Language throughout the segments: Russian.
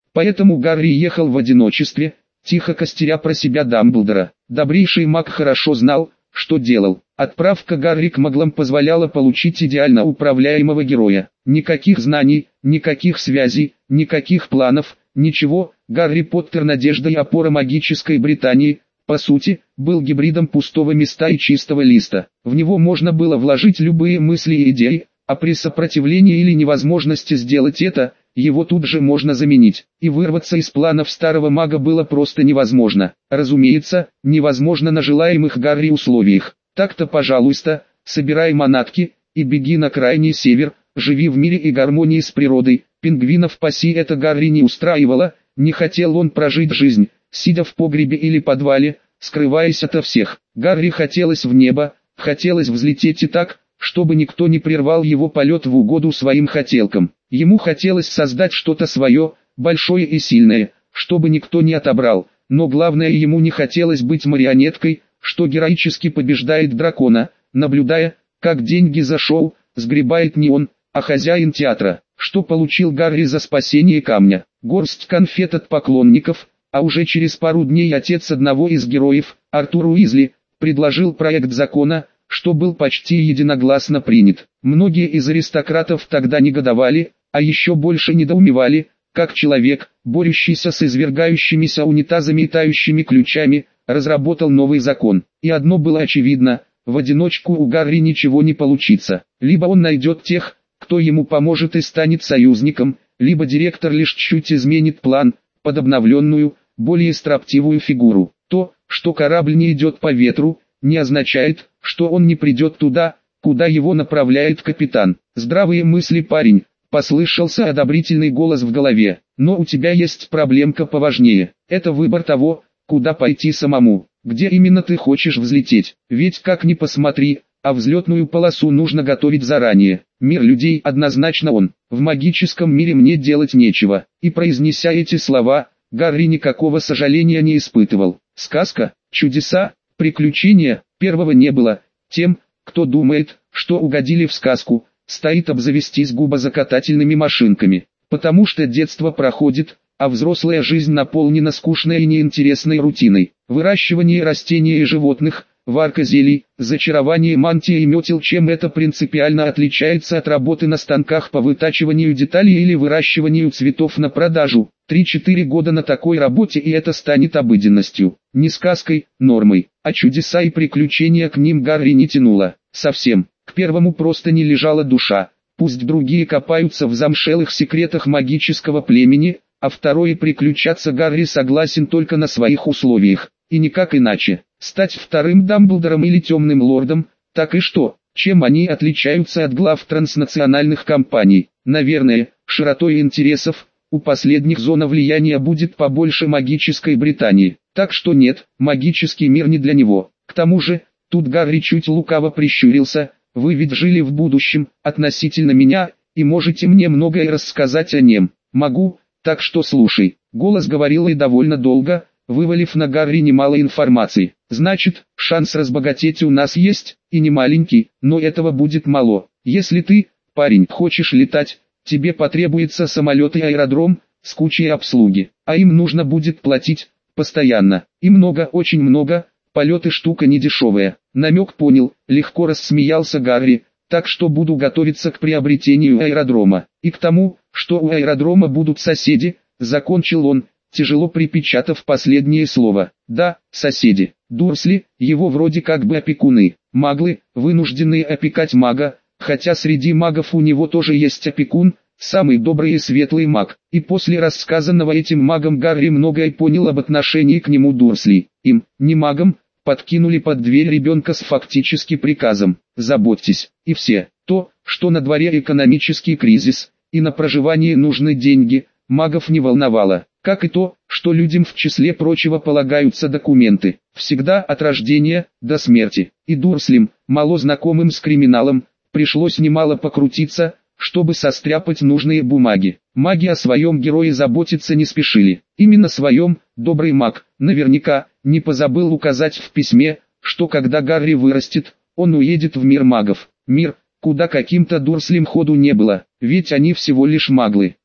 Поэтому Гарри ехал в одиночестве, тихо костеря про себя Дамблдора. Добрейший маг хорошо знал, что делал. Отправка Гарри к маглам позволяла получить идеально управляемого героя. Никаких знаний, никаких связей, никаких планов, ничего. Гарри Поттер — надежда и опора магической Британии, по сути, был гибридом пустого места и чистого листа. В него можно было вложить любые мысли и идеи, а при сопротивлении или невозможности сделать это, его тут же можно заменить. И вырваться из планов старого мага было просто невозможно. Разумеется, невозможно на желаемых Гарри условиях. Так-то, пожалуйста, собирай манатки и беги на крайний север, живи в мире и гармонии с природой. Пингвинов паси это Гарри не устраивало, не хотел он прожить жизнь, сидя в погребе или подвале, скрываясь ото всех. Гарри хотелось в небо, хотелось взлететь и так, чтобы никто не прервал его полет в угоду своим хотелкам. Ему хотелось создать что-то свое, большое и сильное, чтобы никто не отобрал, но главное, ему не хотелось быть марионеткой, что героически побеждает дракона, наблюдая, как деньги за шоу сгребает не он, а хозяин театра. Что получил Гарри за спасение камня? Горсть конфет от поклонников, а уже через пару дней отец одного из героев, Артур Уизли, предложил проект закона, что был почти единогласно принят. Многие из аристократов тогда негодовали, а еще больше недоумевали, как человек, борющийся с извергающимися унитазами и тающими ключами, разработал новый закон. И одно было очевидно: в одиночку у Гарри ничего не получится. Либо он найдет тех, кто ему поможет и станет союзником, либо директор лишь чуть изменит план, под обновленную, более строптивую фигуру. То, что корабль не идет по ветру, не означает, что он не придет туда, куда его направляет капитан. Здравые мысли, парень, послышался одобрительный голос в голове. Но у тебя есть проблемка поважнее. Это выбор того, куда пойти самому. Где именно ты хочешь взлететь? Ведь как ни посмотри, а взлетную полосу нужно готовить заранее. Мир людей однозначно он. В магическом мире мне делать нечего. И произнеся эти слова, Гарри никакого сожаления не испытывал. Сказка, чудеса, приключения, первого не было. Тем, кто думает, что угодили в сказку, стоит обзавестись губозакатательными машинками. Потому что детство проходит, а взрослая жизнь наполнена скучной и неинтересной рутиной. Выращивание растений и животных, варка зелий, зачарование мантии и метел. Чем это принципиально отличается от работы на станках по вытачиванию деталей или выращиванию цветов на продажу? 3-4 года на такой работе, и это станет обыденностью. Не сказкой, нормой. А чудеса и приключения к ним Гарри не тянуло. Совсем. К первому просто не лежала душа. Пусть другие копаются в замшелых секретах магического племени, а второе приключаться Гарри согласен только на своих условиях. И никак иначе. Стать вторым Дамблдором или Темным Лордом, так и что? Чем они отличаются от глав транснациональных компаний? Наверное, широтой интересов. У последних зона влияния будет побольше магической Британии. Так что нет, магический мир не для него. К тому же, тут Гарри чуть лукаво прищурился: вы ведь жили в будущем, относительно меня, и можете мне многое рассказать о нем. Могу, так что слушай. Голос говорил и довольно долго, вывалив на Гарри немало информации. Значит, шанс разбогатеть у нас есть, и не маленький, но этого будет мало. Если ты, парень, хочешь летать, тебе потребуется самолет и аэродром, с кучей обслуги, а им нужно будет платить, постоянно, и много, очень много. Полеты штука недешевая. Намек понял, легко рассмеялся Гарри, так что буду готовиться к приобретению аэродрома. И к тому, что у аэродрома будут соседи, закончил он, тяжело припечатав последнее слово. Да, соседи. Дурсли, его вроде как бы опекуны. Маглы, вынужденные опекать мага, хотя среди магов у него тоже есть опекун, самый добрый и светлый маг. И после рассказанного этим магом Гарри многое понял об отношении к нему Дурсли. Им, не магам, подкинули под дверь ребенка с фактически приказом: заботьтесь. И все. То, что на дворе экономический кризис, и на проживание нужны деньги, магов не волновало. Как и то, что людям в числе прочего полагаются документы. Всегда от рождения до смерти. И Дурслям, мало знакомым с криминалом, пришлось немало покрутиться, чтобы состряпать нужные бумаги. Маги о своем герое заботиться не спешили. Именно своем, добрый маг, наверняка, не позабыл указать в письме, что когда Гарри вырастет, он уедет в мир магов. Мир, куда каким-то Дурслям ходу не было, ведь они всего лишь маглы.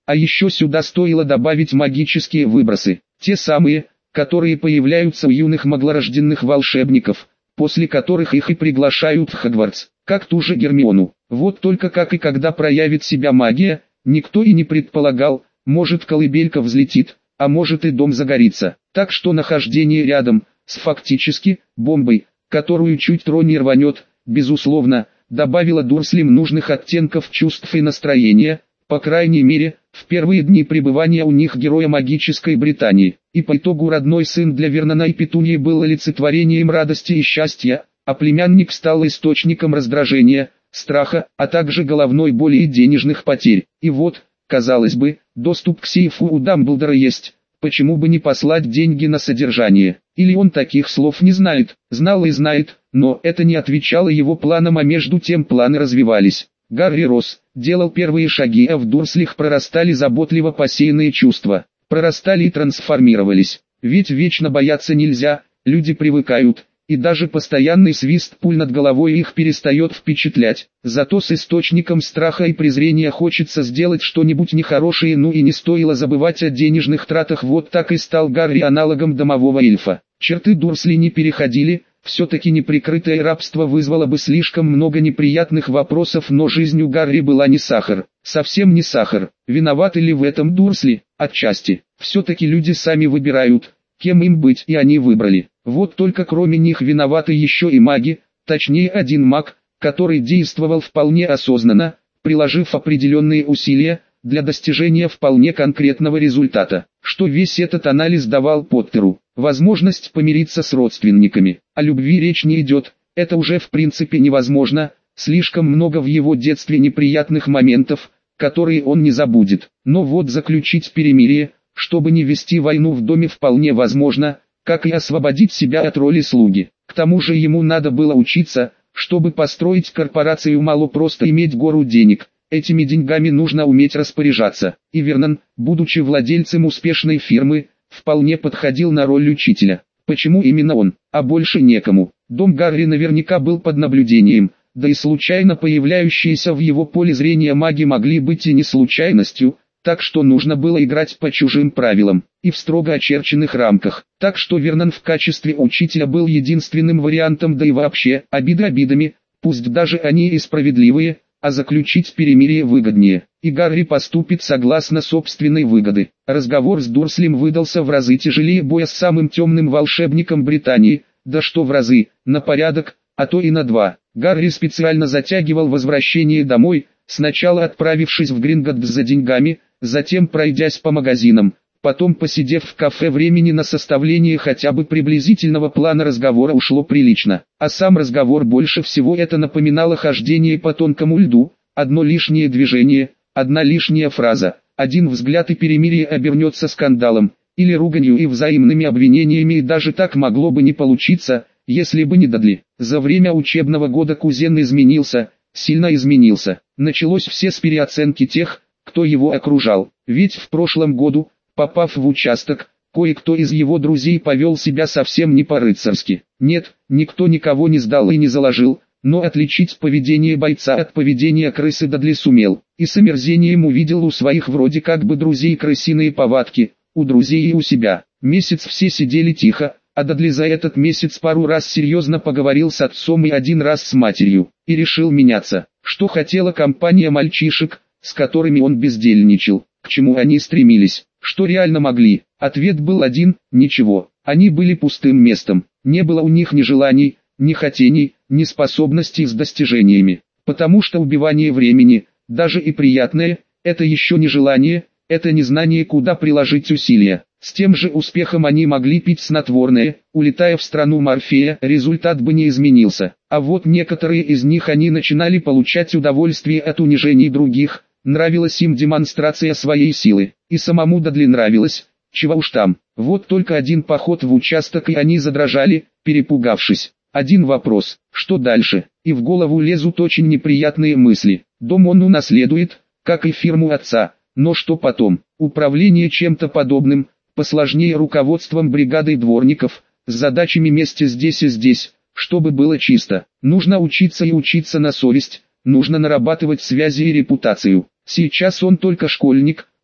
А еще сюда стоило добавить магические выбросы, те самые, которые появляются у юных маглорожденных волшебников, после которых их и приглашают в Хогвартс, как ту же Гермиону. Вот только как и когда проявит себя магия, никто и не предполагал, может колыбелька взлетит, а может и дом загорится. Так что нахождение рядом, с фактически, бомбой, которую чуть тронь рванет, безусловно, добавило Дурслям нужных оттенков чувств и настроения, по крайней мере, в первые дни пребывания у них героя магической Британии. И по итогу родной сын для Вернона и Петуньи был олицетворением радости и счастья, а племянник стал источником раздражения, страха, а также головной боли и денежных потерь. И вот, казалось бы, доступ к сейфу у Дамблдора есть, почему бы не послать деньги на содержание? Или он таких слов не знает, знал и знает, но это не отвечало его планам, а между тем планы развивались. Гарри рос, делал первые шаги, а в Дурслях прорастали заботливо посеянные чувства, прорастали и трансформировались. Ведь вечно бояться нельзя, люди привыкают, и даже постоянный свист пуль над головой их перестает впечатлять. Зато с источником страха и презрения хочется сделать что-нибудь нехорошее, ну и не стоило забывать о денежных тратах. Вот так и стал Гарри аналогом домового эльфа. Черты Дурсли не переходили, все-таки неприкрытое рабство вызвало бы слишком много неприятных вопросов, но жизнь у Гарри была не сахар, совсем не сахар. Виноваты ли в этом Дурсли? Отчасти. Все-таки люди сами выбирают, кем им быть, и они выбрали. Вот только кроме них виноваты еще и маги, точнее один маг, который действовал вполне осознанно, приложив определенные усилия, для достижения вполне конкретного результата, что весь этот анализ давал Поттеру. Возможность помириться с родственниками. О любви речь не идет, это уже в принципе невозможно, слишком много в его детстве неприятных моментов, которые он не забудет. Но вот заключить перемирие, чтобы не вести войну в доме, вполне возможно, как и освободить себя от роли слуги. К тому же ему надо было учиться, чтобы построить корпорацию, мало просто иметь гору денег. Этими деньгами нужно уметь распоряжаться. И Вернон, будучи владельцем успешной фирмы, вполне подходил на роль учителя. Почему именно он, а больше некому? Дом Гарри наверняка был под наблюдением, да и случайно появляющиеся в его поле зрения маги могли быть и не случайностью, так что нужно было играть по чужим правилам, и в строго очерченных рамках. Так что Вернон в качестве учителя был единственным вариантом, да и вообще, обиды обидами, пусть даже они и справедливые, а заключить перемирие выгоднее, и Гарри поступит согласно собственной выгоды. Разговор с Дурслем выдался в разы тяжелее боя с самым темным волшебником Британии, да что в разы, на порядок, а то и на два. Гарри специально затягивал возвращение домой, сначала отправившись в Гринготts за деньгами, затем пройдясь по магазинам, потом посидев в кафе. Времени на составление хотя бы приблизительного плана разговора ушло прилично, а сам разговор больше всего это напоминало хождение по тонкому льду, одно лишнее движение, одна лишняя фраза, один взгляд и перемирие обернется скандалом, или руганью и взаимными обвинениями, и даже так могло бы не получиться, если бы не Дадли. За время учебного года кузен изменился, сильно изменился. Началось все с переоценки тех, кто его окружал, ведь в прошлом году, попав в участок, кое-кто из его друзей повел себя совсем не по-рыцарски. Нет, никто никого не сдал и не заложил, но отличить поведение бойца от поведения крысы Дадли сумел, и с омерзением увидел у своих вроде как бы друзей крысиные повадки, у друзей и у себя. Месяц все сидели тихо, а Дадли за этот месяц пару раз серьезно поговорил с отцом и один раз с матерью, и решил меняться. Что хотела компания мальчишек, с которыми он бездельничал, к чему они стремились, что реально могли? Ответ был один – ничего. Они были пустым местом, не было у них ни желаний, ни хотений, ни способностей с достижениями. Потому что убивание времени, даже и приятное, это еще не желание, это не знание, куда приложить усилия. С тем же успехом они могли пить снотворное, улетая в страну Морфея, результат бы не изменился. А вот некоторые из них они начинали получать удовольствие от унижений других, нравилась им демонстрация своей силы, и самому Дадли нравилось, чего уж там. Вот только один поход в участок, и они задрожали, перепугавшись. Один вопрос, что дальше? И в голову лезут очень неприятные мысли. Дом он унаследует, как и фирму отца, но что потом? Управление чем-то подобным, посложнее руководством бригадой дворников, с задачами вместе здесь и здесь, чтобы было чисто. Нужно учиться и учиться на совесть, нужно нарабатывать связи и репутацию. Сейчас он только школьник,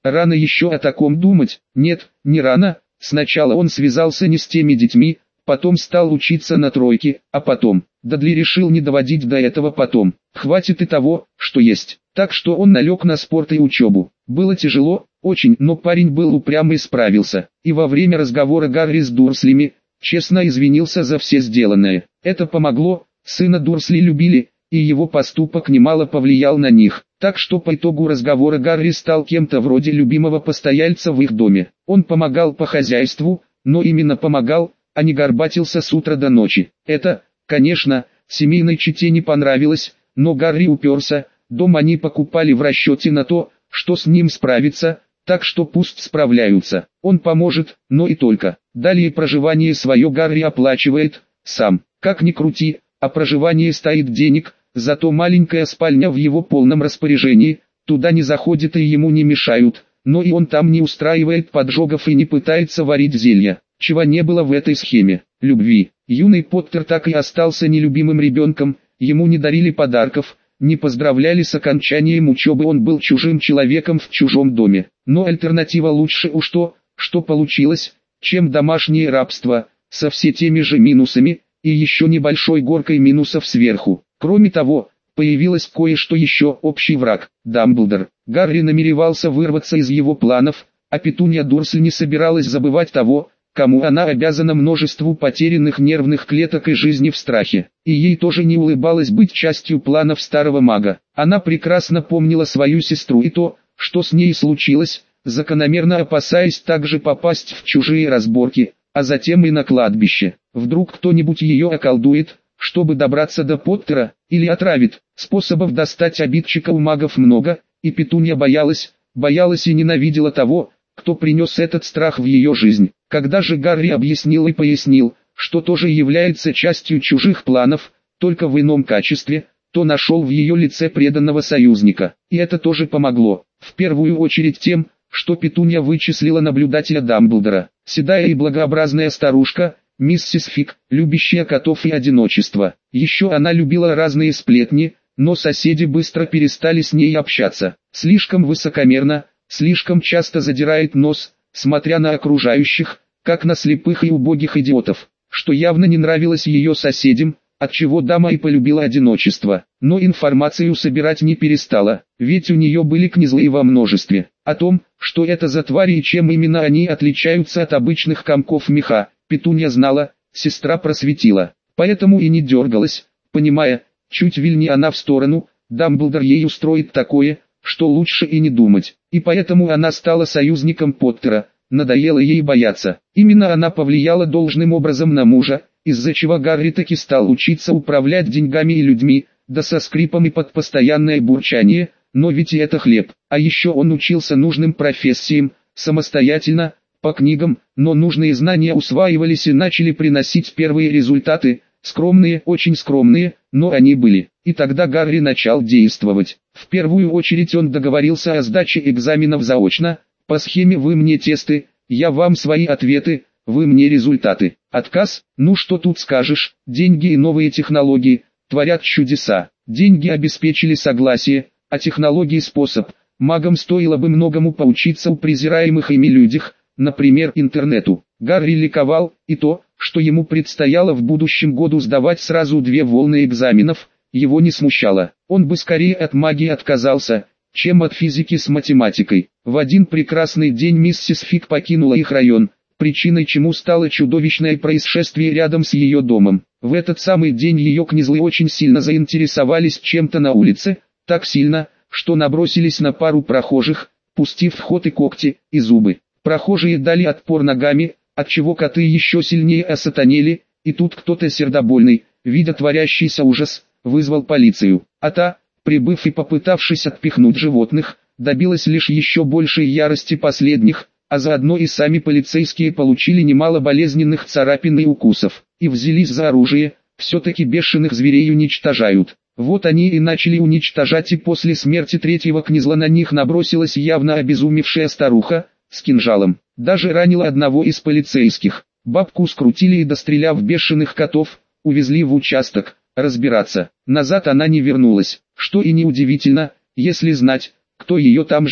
рано еще о таком думать. Нет, не рано. Сначала он связался не с теми детьми, потом стал учиться на тройке, а потом, Дадли решил не доводить до этого потом. Хватит и того, что есть. Так что он налег на спорт и учебу. Было тяжело, очень, но парень был упрям и справился. И во время разговора Гарри с Дурслими, честно извинился за все сделанное. Это помогло, сына Дурсли любили, и его поступок немало повлиял на них. Так что по итогу разговора Гарри стал кем-то вроде любимого постояльца в их доме. Он помогал по хозяйству, но именно помогал, а не горбатился с утра до ночи. Это, конечно, семейной чете не понравилось, но Гарри уперся. Дом они покупали в расчете на то, что с ним справится, так что пусть справляются. Он поможет, но и только. Далее проживание свое Гарри оплачивает сам. Как ни крути, а проживание стоит денег, зато маленькая спальня в его полном распоряжении, туда не заходят и ему не мешают, но и он там не устраивает поджогов и не пытается варить зелья, чего не было в этой схеме. Любви. Юный Поттер так и остался нелюбимым ребенком, ему не дарили подарков, не поздравляли с окончанием учебы, он был чужим человеком в чужом доме. Но альтернатива лучше уж то, что получилось, чем домашнее рабство, со все теми же минусами, и еще небольшой горкой минусов сверху. Кроме того, появилось кое-что еще, общий враг, Дамблдор. Гарри намеревался вырваться из его планов, а Петунья Дурсль не собиралась забывать того, кому она обязана множеству потерянных нервных клеток и жизни в страхе. И ей тоже не улыбалось быть частью планов старого мага. Она прекрасно помнила свою сестру и то, что с ней случилось, закономерно опасаясь также попасть в чужие разборки, а затем и на кладбище. Вдруг кто-нибудь ее околдует, чтобы добраться до Поттера, или отравит. Способов достать обидчика у магов много, и Петунья боялась и ненавидела того, кто принес этот страх в ее жизнь. Когда же Гарри объяснил и пояснил, что тоже является частью чужих планов, только в ином качестве, то нашел в ее лице преданного союзника. И это тоже помогло, в первую очередь тем, что Петунья вычислила наблюдателя Дамблдора. Седая и благообразная старушка, миссис Фиг, любящая котов и одиночество. Еще она любила разные сплетни, но соседи быстро перестали с ней общаться. Слишком высокомерно, слишком часто задирает нос, смотря на окружающих, как на слепых и убогих идиотов, что явно не нравилось ее соседям, отчего дама и полюбила одиночество. Но информацию собирать не перестала, ведь у нее были книзлы во множестве. О том, что это за твари и чем именно они отличаются от обычных комков меха, Петунья знала, сестра просветила, поэтому и не дергалась, понимая, чуть вильни она в сторону, Дамблдор ей устроит такое, что лучше и не думать. И поэтому она стала союзником Поттера, надоело ей бояться. Именно она повлияла должным образом на мужа, из-за чего Гарри таки стал учиться управлять деньгами и людьми, да со скрипом и под постоянное бурчание, но ведь и это хлеб. А еще он учился нужным профессиям, самостоятельно, по книгам, но нужные знания усваивались и начали приносить первые результаты, скромные, очень скромные, но они были. И тогда Гарри начал действовать. В первую очередь он договорился о сдаче экзаменов заочно, по схеме «Вы мне тесты, я вам свои ответы, вы мне результаты». Отказ, ну что тут скажешь, деньги и новые технологии творят чудеса. Деньги обеспечили согласие, а технологии способ. Магам стоило бы многому поучиться у презираемых ими людях, например интернету. Гарри ликовал, и то, что ему предстояло в будущем году сдавать сразу 2 волны экзаменов, его не смущало. Он бы скорее от магии отказался, чем от физики с математикой. В один прекрасный день миссис Фиг покинула их район, причиной чему стало чудовищное происшествие рядом с ее домом. В этот самый день ее книзлы очень сильно заинтересовались чем-то на улице, так сильно, что набросились на пару прохожих, пустив в ход и когти, и зубы. Прохожие дали отпор ногами, отчего коты еще сильнее осатанели, и тут кто-то сердобольный, видя творящийся ужас, вызвал полицию. А та, прибыв и попытавшись отпихнуть животных, добилась лишь еще большей ярости последних, а заодно и сами полицейские получили немало болезненных царапин и укусов, и взялись за оружие, все-таки бешеных зверей уничтожают. Вот они и начали уничтожать, и после смерти третьего книзла на них набросилась явно обезумевшая старуха, с кинжалом. Даже ранила одного из полицейских. Бабку скрутили и, достреляв бешеных котов, увезли в участок, разбираться. Назад она не вернулась, что и неудивительно, если знать, кто ее там ждал.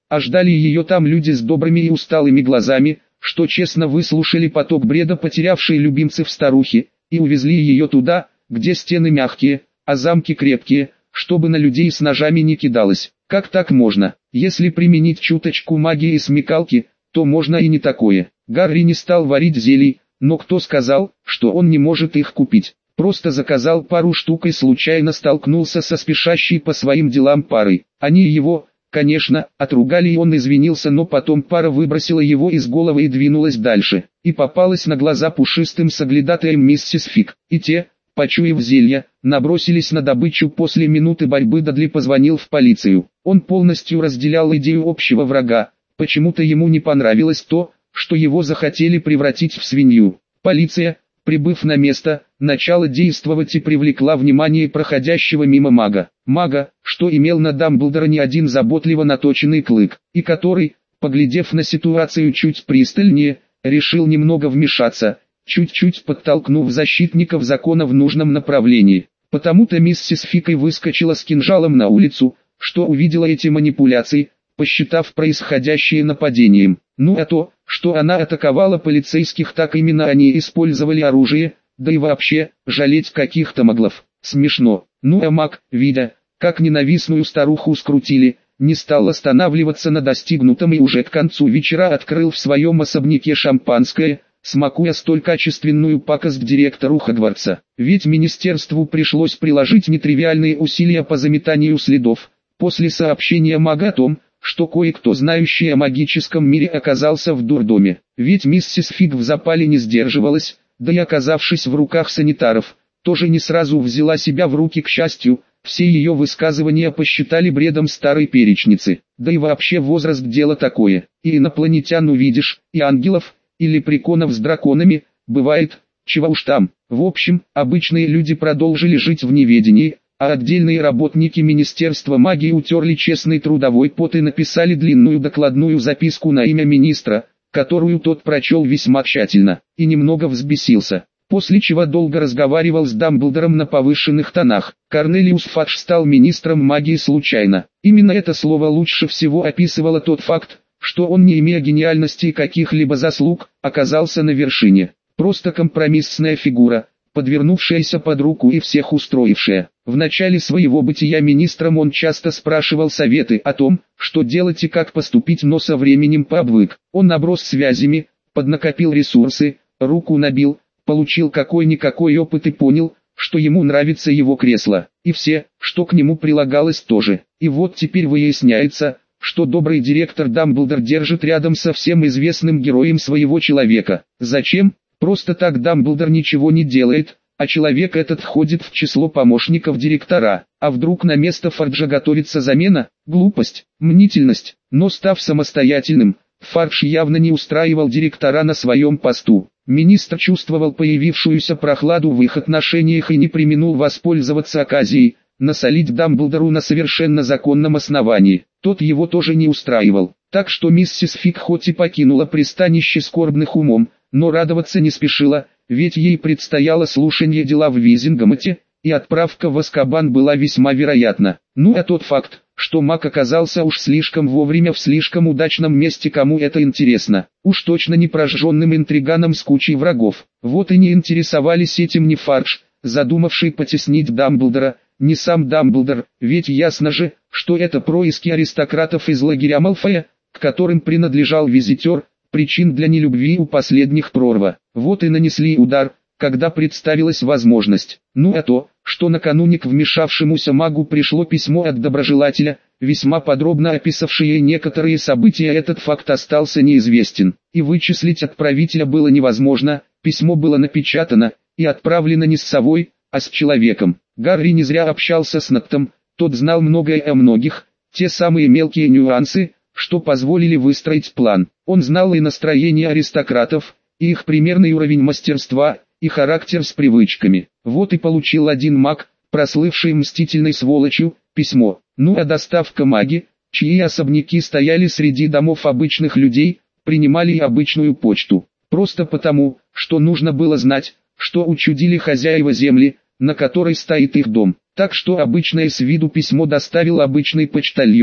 а ждали ее там люди с добрыми и усталыми глазами, что честно выслушали поток бреда потерявшей любимцев старухи, и увезли ее туда, где стены мягкие, а замки крепкие, чтобы на людей с ножами не кидалось. Как так можно? Если применить чуточку магии и смекалки, то можно и не такое. Гарри не стал варить зелий, но кто сказал, что он не может их купить? Просто заказал пару штук и случайно столкнулся со спешащей по своим делам парой. Они его, конечно, отругали, и он извинился, но потом пара выбросила его из головы и двинулась дальше. И попалась на глаза пушистым соглядатаем миссис Фиг. И те, почуяв зелья, набросились на добычу. После минуты борьбы Дадли позвонил в полицию. Он полностью разделял идею общего врага. Почему-то ему не понравилось то, что его захотели превратить в свинью. Полиция, прибыв на место, начала действовать и привлекла внимание проходящего мимо мага. Мага, что имел на Дамблдора не один заботливо наточенный клык, и который, поглядев на ситуацию чуть пристальнее, решил немного вмешаться, чуть-чуть подтолкнув защитников закона в нужном направлении. Потому-то миссис Фиг и выскочила с кинжалом на улицу, что увидела эти манипуляции, посчитав происходящее нападением. Ну а то, что она атаковала полицейских, так именно они использовали оружие, да и вообще, жалеть каких-то моглов. Смешно. Ну а маг, видя, как ненавистную старуху скрутили, не стал останавливаться на достигнутом и уже к концу вечера открыл в своем особняке шампанское, смакуя столь качественную пакость директору Хогвартса. Ведь министерству пришлось приложить нетривиальные усилия по заметанию следов, после сообщения мага о том, что кое-кто, знающий о магическом мире, оказался в дурдоме. Ведь миссис Фиг в запале не сдерживалась, да и оказавшись в руках санитаров, тоже не сразу взяла себя в руки. К счастью, все ее высказывания посчитали бредом старой перечницы. Да и вообще возраст дело такое. И инопланетян увидишь, и ангелов, и лепреконов с драконами, бывает, чего уж там. В общем, обычные люди продолжили жить в неведении, а отдельные работники Министерства магии утерли честный трудовой пот и написали длинную докладную записку на имя министра, которую тот прочел весьма тщательно, и немного взбесился, после чего долго разговаривал с Дамблдором на повышенных тонах. Корнелиус Фадж стал министром магии случайно. Именно это слово лучше всего описывало тот факт, что он, не имея гениальности и каких-либо заслуг, оказался на вершине. Просто компромиссная фигура, подвернувшаяся под руку и всех устроившая. В начале своего бытия министром он часто спрашивал советы о том, что делать и как поступить, но со временем пообвык. Он наброс связями, поднакопил ресурсы, руку набил, получил какой-никакой опыт и понял, что ему нравится его кресло, и все, что к нему прилагалось тоже. И вот теперь выясняется, что добрый директор Дамблдор держит рядом со всем известным героем своего человека. Зачем? Просто так Дамблдор ничего не делает, а человек этот входит в число помощников директора. А вдруг на место Фарджа готовится замена? Глупость, мнительность. Но став самостоятельным, Фардж явно не устраивал директора на своем посту. Министр чувствовал появившуюся прохладу в их отношениях и не преминул воспользоваться оказией, насолить Дамблдору на совершенно законном основании. Тот его тоже не устраивал. Так что миссис Фиг хоть и покинула пристанище скорбных умом, но радоваться не спешила, ведь ей предстояло слушание дела в Визингамоте, и отправка в Азкабан была весьма вероятна. Ну а тот факт, что маг оказался уж слишком вовремя в слишком удачном месте, кому это интересно? Уж точно не прожженным интриганом с кучей врагов. Вот и не интересовались этим ни Фардж, задумавший потеснить Дамблдора, ни сам Дамблдор, ведь ясно же, что это происки аристократов из лагеря Малфоя, к которым принадлежал визитер. Причин для нелюбви у последних прорва. Вот и нанесли удар, когда представилась возможность. Ну а то, что накануне к вмешавшемуся магу пришло письмо от доброжелателя, весьма подробно описавшее некоторые события, этот факт остался неизвестен. И вычислить отправителя было невозможно, письмо было напечатано и отправлено не с совой, а с человеком. Гарри не зря общался с Ноктом, тот знал многое о многих, те самые мелкие нюансы, что позволили выстроить план. Он знал и настроение аристократов, и их примерный уровень мастерства, и характер с привычками. Вот и получил один маг, прослывший мстительной сволочью, письмо. Ну а доставка маги, чьи особняки стояли среди домов обычных людей, принимали и обычную почту. Просто потому, что нужно было знать, что учудили хозяева земли, на которой стоит их дом. Так что обычное с виду письмо доставил обычный почтальон.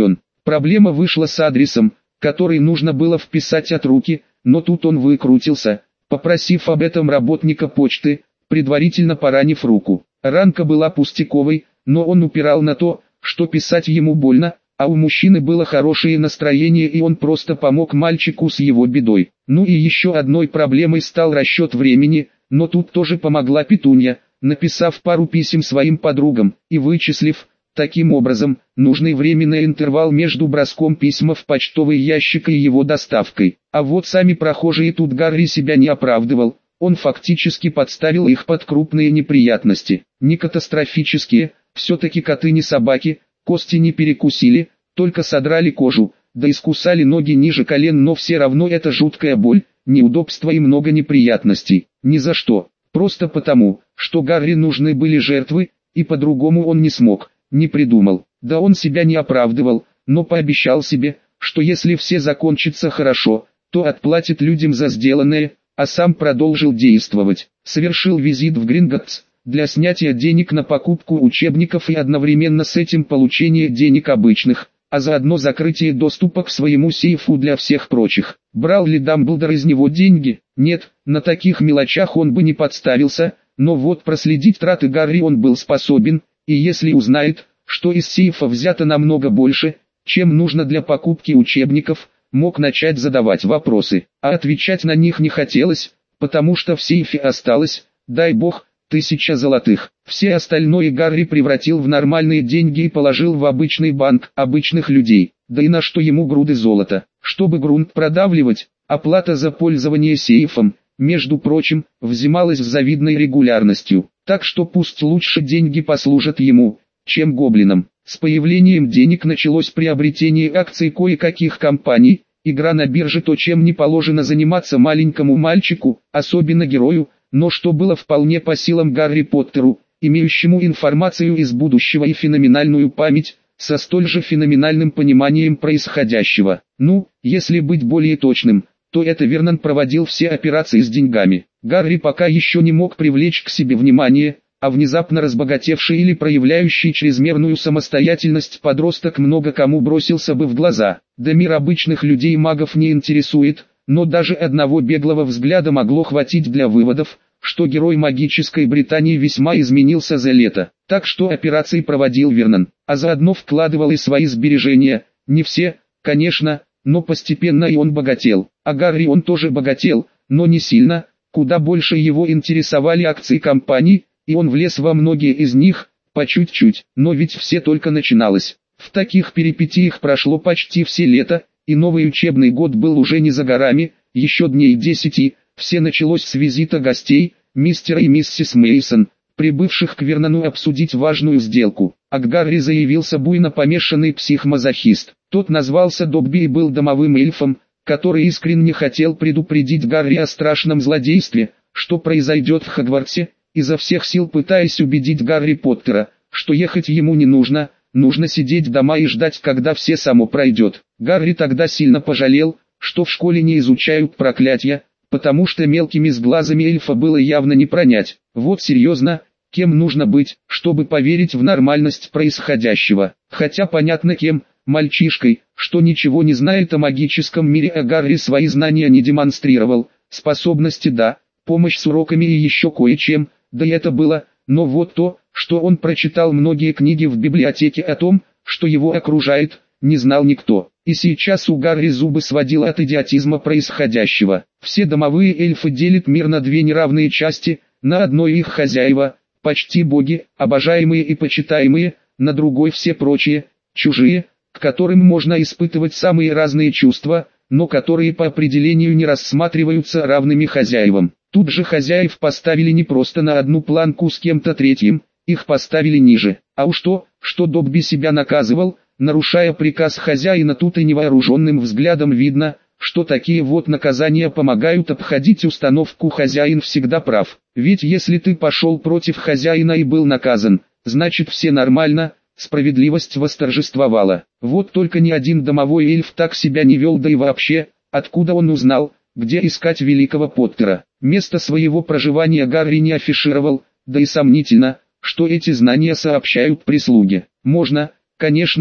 Проблема вышла с адресом, который нужно было вписать от руки, но тут он выкрутился, попросив об этом работника почты, предварительно поранив руку. Ранка была пустяковой, но он упирал на то, что писать ему больно, а у мужчины было хорошее настроение и он просто помог мальчику с его бедой. Ну и еще одной проблемой стал расчет времени, но тут тоже помогла Петунья, написав пару писем своим подругам и вычислив, таким образом, нужный временный интервал между броском письма в почтовый ящик и его доставкой. А вот сами прохожие тут Гарри себя не оправдывал, он фактически подставил их под крупные неприятности. Не катастрофические, все-таки коты не собаки, кости не перекусили, только содрали кожу, да искусали ноги ниже колен, но все равно это жуткая боль, неудобства и много неприятностей. Ни за что, просто потому, что Гарри нужны были жертвы, и по-другому он не смог, не придумал. Да он себя не оправдывал, но пообещал себе, что если все закончится хорошо, то отплатит людям за сделанное, а сам продолжил действовать. Совершил визит в Гринготтс для снятия денег на покупку учебников и одновременно с этим получение денег обычных, а заодно закрытие доступа к своему сейфу для всех прочих. Брал ли Дамблдор из него деньги? Нет, на таких мелочах он бы не подставился, но вот проследить траты Гарри он был способен, и если узнает, что из сейфа взято намного больше, чем нужно для покупки учебников, мог начать задавать вопросы, а отвечать на них не хотелось, потому что в сейфе осталось, дай бог, 1000 золотых. Все остальное Гарри превратил в нормальные деньги и положил в обычный банк обычных людей. Да и на что ему груды золота? Чтобы грунт продавливать, оплата за пользование сейфом, между прочим, взималась с завидной регулярностью. Так что пусть лучше деньги послужат ему, чем гоблинам. С появлением денег началось приобретение акций кое-каких компаний, игра на бирже то, чем не положено заниматься маленькому мальчику, особенно герою, но что было вполне по силам Гарри Поттеру, имеющему информацию из будущего и феноменальную память, со столь же феноменальным пониманием происходящего. Ну, если быть более точным, то это Вернон проводил все операции с деньгами. Гарри пока еще не мог привлечь к себе внимание, а внезапно разбогатевший или проявляющий чрезмерную самостоятельность подросток много кому бросился бы в глаза. Да мир обычных людей и магов не интересует, но даже одного беглого взгляда могло хватить для выводов, что герой магической Британии весьма изменился за лето. Так что операции проводил Вернон, а заодно вкладывал и свои сбережения, не все, конечно, но постепенно и он богател. А Гарри он тоже богател, но не сильно, куда больше его интересовали акции компаний, и он влез во многие из них, по чуть-чуть, но ведь все только начиналось. В таких перипетиях прошло почти все лето, и новый учебный год был уже не за горами, еще дней 10, все началось с визита гостей, мистера и миссис Мейсон, прибывших к Вернону обсудить важную сделку. А к Гарри заявился буйно помешанный психмазохист. Тот назвался Добби и был домовым эльфом, который искренне хотел предупредить Гарри о страшном злодействе, что произойдет в Хогвартсе, изо всех сил пытаясь убедить Гарри Поттера, что ехать ему не нужно, нужно сидеть дома и ждать, когда все само пройдет. Гарри тогда сильно пожалел, что в школе не изучают проклятия, потому что мелкими сглазами эльфа было явно не пронять. Вот серьезно, кем нужно быть, чтобы поверить в нормальность происходящего? Хотя понятно кем, мальчишкой, что ничего не знает о магическом мире, а Гарри свои знания не демонстрировал, способности да, помощь с уроками и еще кое-чем, да и это было, но вот то, что он прочитал многие книги в библиотеке о том, что его окружает, не знал никто. И сейчас у Гарри зубы сводило от идиотизма происходящего. Все домовые эльфы делят мир на две неравные части, на одной их хозяева, почти боги, обожаемые и почитаемые, на другой все прочие, чужие, к которым можно испытывать самые разные чувства, но которые по определению не рассматриваются равными хозяевам. Тут же хозяев поставили не просто на одну планку с кем-то третьим, их поставили ниже. А уж то, что Добби себя наказывал, нарушая приказ хозяина, тут и невооруженным взглядом видно, что такие вот наказания помогают обходить установку «хозяин всегда прав». Ведь если ты пошел против хозяина и был наказан, значит все нормально, справедливость восторжествовала. Вот только ни один домовой эльф так себя не вел, да и вообще, откуда он узнал, где искать великого Поттера. Место своего проживания Гарри не афишировал, да и сомнительно, что эти знания сообщают прислуге. Можно, конечно,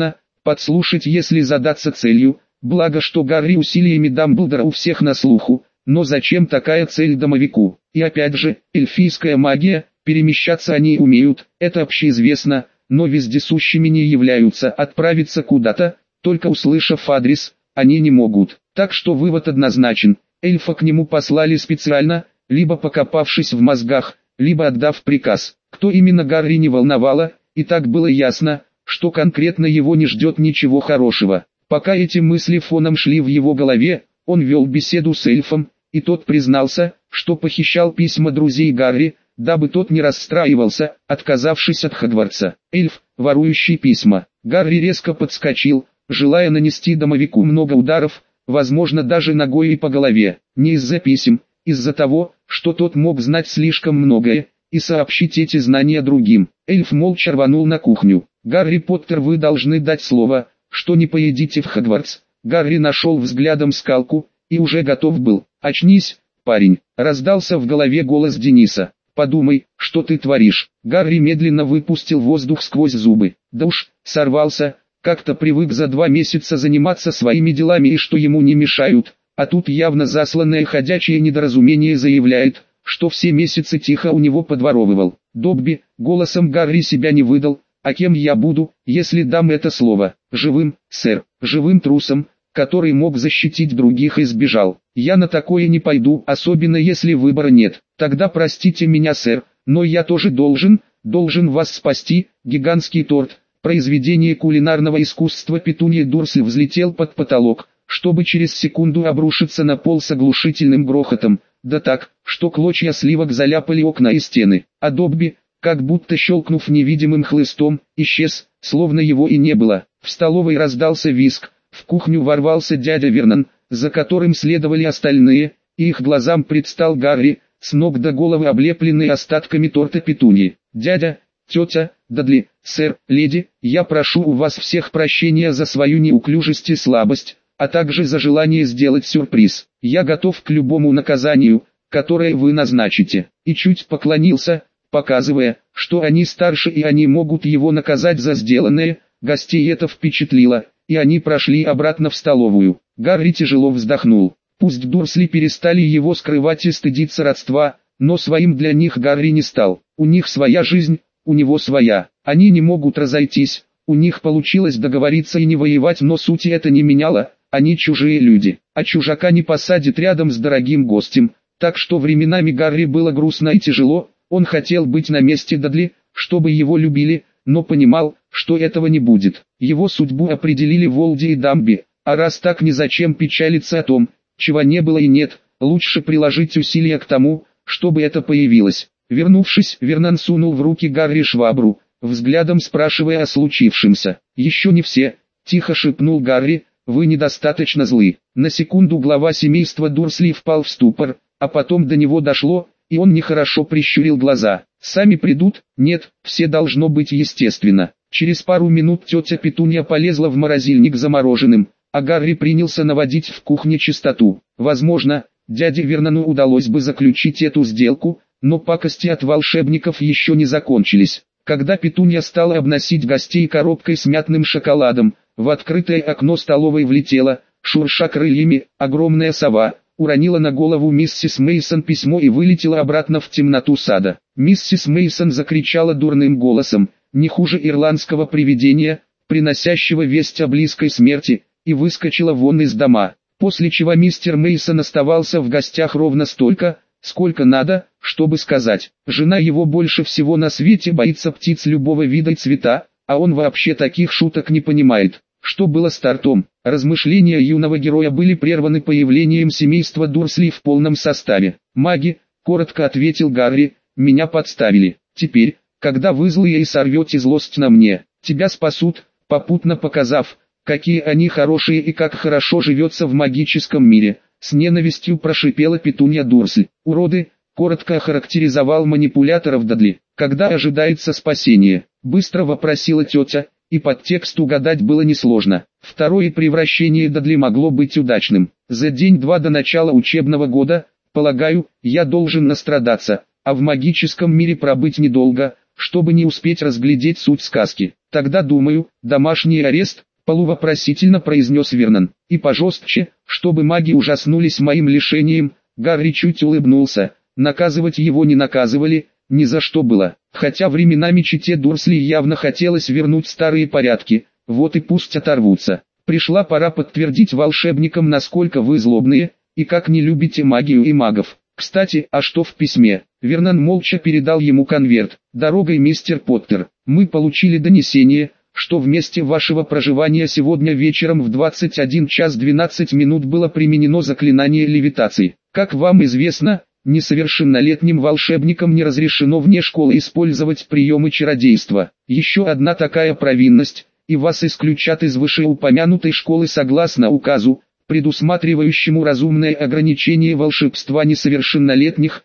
подслушать, если задаться целью. Благо, что Гарри усилиями Дамблдора у всех на слуху, но зачем такая цель домовику? И опять же, эльфийская магия, перемещаться они умеют, это общеизвестно, но вездесущими не являются. Отправиться куда-то, только услышав адрес, они не могут. Так что вывод однозначен, эльфа к нему послали специально, либо покопавшись в мозгах, либо отдав приказ. Кто именно Гарри не волновало, и так было ясно, что конкретно его не ждет ничего хорошего. Пока эти мысли фоном шли в его голове, он вел беседу с эльфом, и тот признался, что похищал письма друзей Гарри, дабы тот не расстраивался, отказавшись от Хогвартса. Эльф, ворующий письма. Гарри резко подскочил, желая нанести домовику много ударов, возможно даже ногой и по голове. Не из-за писем, из-за того, что тот мог знать слишком многое, и сообщить эти знания другим. Эльф молча рванул на кухню. «Гарри Поттер, вы должны дать слово, что не поедите в Хогвартс». Гарри нашел взглядом скалку, и уже готов был. «Очнись, парень», — раздался в голове голос Дениса. «Подумай, что ты творишь». Гарри медленно выпустил воздух сквозь зубы. Да уж, сорвался, как-то привык за 2 месяца заниматься своими делами и что ему не мешают, а тут явно засланное ходячее недоразумение заявляет, что все месяцы тихо у него подворовывал. «Добби», голосом Гарри себя не выдал, «а кем я буду, если дам это слово?» «Живым, сэр, живым трусом, который мог защитить других и сбежал. Я на такое не пойду, особенно если выбора нет. Тогда простите меня, сэр, но я тоже должен вас спасти». Гигантский торт, произведение кулинарного искусства Петуньи Дурсль, взлетел под потолок, чтобы через секунду обрушиться на пол с оглушительным грохотом, да так, что клочья сливок заляпали окна и стены. А Добби, как будто щелкнув невидимым хлыстом, исчез, словно его и не было. В столовой раздался визг, в кухню ворвался дядя Вернон, за которым следовали остальные, и их глазам предстал Гарри, с ног до головы облепленный остатками торта Петуньи. «Дядя, тетя, Дадли, сэр, леди, я прошу у вас всех прощения за свою неуклюжесть и слабость, а также за желание сделать сюрприз. Я готов к любому наказанию, которое вы назначите». И чуть поклонился, показывая, что они старше и они могут его наказать за сделанное. Гостей это впечатлило, и они прошли обратно в столовую. Гарри тяжело вздохнул. Пусть Дурсли перестали его скрывать и стыдиться родства, но своим для них Гарри не стал. У них своя жизнь, у него своя. Они не могут разойтись, у них получилось договориться и не воевать, но сути это не меняло, они чужие люди. А чужака не посадит рядом с дорогим гостем, так что временами Гарри было грустно и тяжело. Он хотел быть на месте Дадли, чтобы его любили, но понимал, что этого не будет. Его судьбу определили Волди и Дамби, а раз так, незачем печалиться о том, чего не было и нет, лучше приложить усилия к тому, чтобы это появилось. Вернувшись, Вернон сунул в руки Гарри швабру, взглядом спрашивая о случившемся. «Еще не все», — тихо шепнул Гарри, — «вы недостаточно злы». На секунду глава семейства Дурсли впал в ступор, а потом до него дошло, и он нехорошо прищурил глаза. «Сами придут?» «Нет, все должно быть естественно». Через пару минут тетя Петунья полезла в морозильник за мороженым, а Гарри принялся наводить в кухне чистоту. Возможно, дяде Вернону удалось бы заключить эту сделку, но пакости от волшебников еще не закончились. Когда Петунья стала обносить гостей коробкой с мятным шоколадом, в открытое окно столовой влетела, шурша крыльями, огромная сова, уронила на голову миссис Мейсон письмо и вылетела обратно в темноту сада. Миссис Мейсон закричала дурным голосом, не хуже ирландского привидения, приносящего весть о близкой смерти, и выскочила вон из дома. После чего мистер Мейсон оставался в гостях ровно столько, сколько надо, чтобы сказать: жена его больше всего на свете боится птиц любого вида и цвета, а он вообще таких шуток не понимает. Что было стартом? Размышления юного героя были прерваны появлением семейства Дурсли в полном составе. «Маги», — коротко ответил Гарри, — «меня подставили. Теперь, когда вы злые и сорвете злость на мне, тебя спасут», попутно показав, какие они хорошие и как хорошо живется в магическом мире. С ненавистью прошипела Петунья Дурсль. «Уроды», — коротко охарактеризовал манипуляторов Дадли. «Когда ожидается спасение?» — быстро вопросила тетя, и подтекст угадать было несложно. Второе превращение Дадли могло быть удачным. За день-два до начала учебного года, полагаю, я должен настрадаться, а в магическом мире пробыть недолго, чтобы не успеть разглядеть суть сказки. Тогда, думаю, домашний арест, полувопросительно произнес Вернон. И пожестче, чтобы маги ужаснулись моим лишением. Гарри чуть улыбнулся. Наказывать его не наказывали, ни за что было. Хотя временами чете Дурсли явно хотелось вернуть старые порядки, вот и пусть оторвутся. Пришла пора подтвердить волшебникам, насколько вы злобные, и как не любите магию и магов. Кстати, а что в письме? Вернон молча передал ему конверт. «Дорогой, мистер Поттер, мы получили донесение, что в месте вашего проживания сегодня вечером в 21 час 12 минут было применено заклинание левитации. Как вам известно, несовершеннолетним волшебникам не разрешено вне школы использовать приемы чародейства. Еще одна такая провинность, и вас исключат из вышеупомянутой школы согласно указу, предусматривающему разумное ограничение волшебства несовершеннолетних,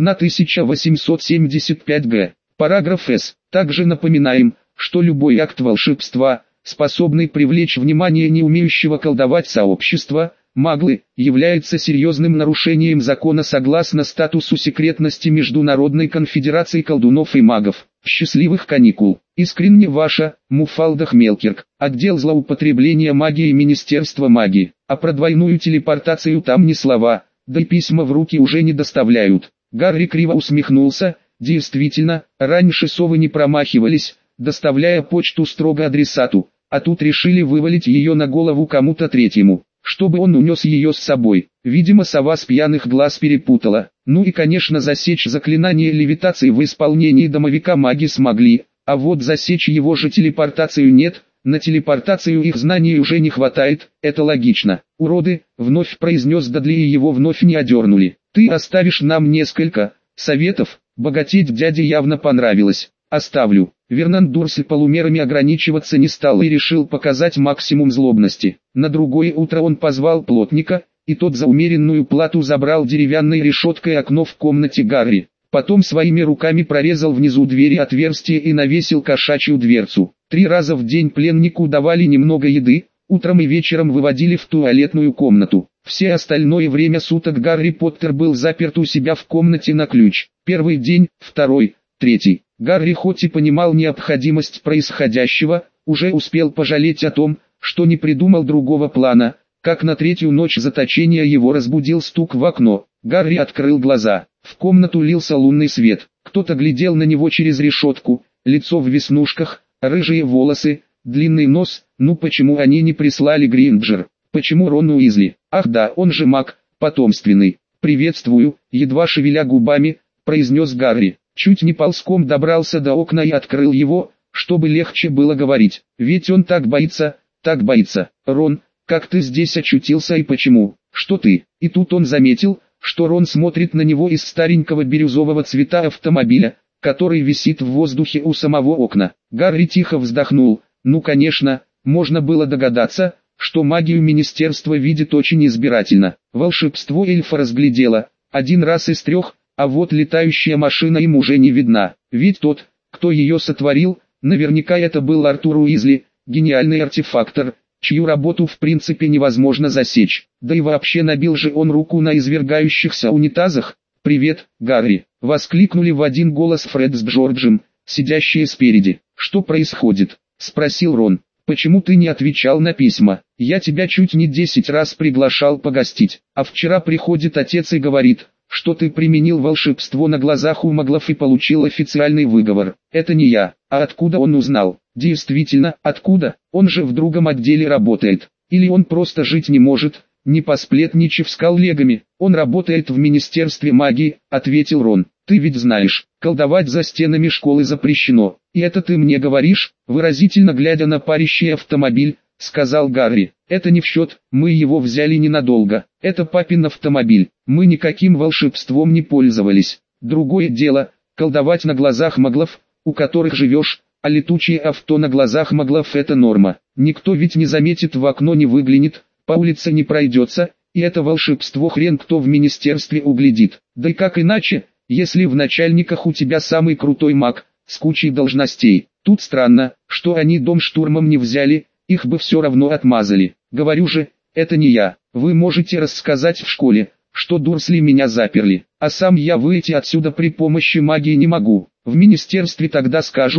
1875 г. Параграф С. Также напоминаем, что любой акт волшебства, способный привлечь внимание не умеющего колдовать сообщества, маглы, является серьезным нарушением закона согласно статусу секретности Международной конфедерации колдунов и магов. Счастливых каникул. Искренне ваша, Муфалда Хмелкирк, отдел злоупотребления магией Министерства магии. А про двойную телепортацию там ни слова, да и письма в руки уже не доставляют. Гарри криво усмехнулся. Действительно, раньше совы не промахивались, доставляя почту строго адресату, а тут решили вывалить ее на голову кому-то третьему, чтобы он унес ее с собой. Видимо, сова с пьяных глаз перепутала. Ну и конечно, засечь заклинание левитации в исполнении домовика маги смогли, а вот засечь его же телепортацию нет. На телепортацию их знаний уже не хватает, это логично. «Уроды», — вновь произнес Дадли, и его вновь не одернули. «Ты оставишь нам несколько советов?» Богатеть дяде явно понравилось. «Оставлю». Вернон Дурсль полумерами ограничиваться не стал и решил показать максимум злобности. На другое утро он позвал плотника, и тот за умеренную плату забрал деревянной решеткой окно в комнате Гарри. Потом своими руками прорезал внизу двери отверстие и навесил кошачью дверцу. 3 раза в день пленнику давали немного еды, утром и вечером выводили в туалетную комнату. Все остальное время суток Гарри Поттер был заперт у себя в комнате на ключ. Первый день, второй, третий. Гарри хоть и понимал необходимость происходящего, уже успел пожалеть о том, что не придумал другого плана, как на третью ночь заточения его разбудил стук в окно. Гарри открыл глаза. В комнату лился лунный свет. Кто-то глядел на него через решетку, лицо в веснушках, рыжие волосы, длинный нос. Ну почему они не прислали Гринджер? Почему Рон Уизли? Ах да, он же маг, потомственный. «Приветствую», едва шевеля губами, произнес Гарри. Чуть не ползком добрался до окна и открыл его, чтобы легче было говорить. Ведь он так боится, так боится. «Рон, как ты здесь очутился и почему? Что ты?» И тут он заметил, что Рон смотрит на него из старенького бирюзового цвета автомобиля, который висит в воздухе у самого окна. Гарри тихо вздохнул. Ну конечно, можно было догадаться, что магию министерства видит очень избирательно. Волшебство эльфа разглядела, 1 раз из 3, а вот летающая машина им уже не видна. Ведь тот, кто ее сотворил, наверняка это был Артур Уизли, гениальный артефактор, чью работу в принципе невозможно засечь. Да и вообще набил же он руку на извергающихся унитазах. «Привет, Гарри!» — воскликнули в один голос Фред с Джорджем, сидящие спереди. «Что происходит?» — спросил Рон. «Почему ты не отвечал на письма? Я тебя чуть не 10 раз приглашал погостить, а вчера приходит отец и говорит, что ты применил волшебство на глазах у маглов и получил официальный выговор. Это не я. А откуда он узнал?» «Действительно, откуда? Он же в другом отделе работает. Или он просто жить не может, не посплетничав с коллегами?» «Он работает в Министерстве магии», — ответил Рон. «Ты ведь знаешь, колдовать за стенами школы запрещено. И это ты мне говоришь?» Выразительно глядя на парящий автомобиль, сказал Гарри. «Это не в счет, мы его взяли ненадолго. Это папин автомобиль. Мы никаким волшебством не пользовались. Другое дело, колдовать на глазах маглов, у которых живешь, а летучее авто на глазах маглов — это норма. Никто ведь не заметит, в окно не выглянет, по улице не пройдется, и это волшебство хрен кто в министерстве углядит. Да и как иначе, если в начальниках у тебя самый крутой маг, с кучей должностей. Тут странно, что они дом штурмом не взяли, их бы все равно отмазали. Говорю же, это не я. Вы можете рассказать в школе, что Дурсли меня заперли, а сам я выйти отсюда при помощи магии не могу. В министерстве тогда скажут,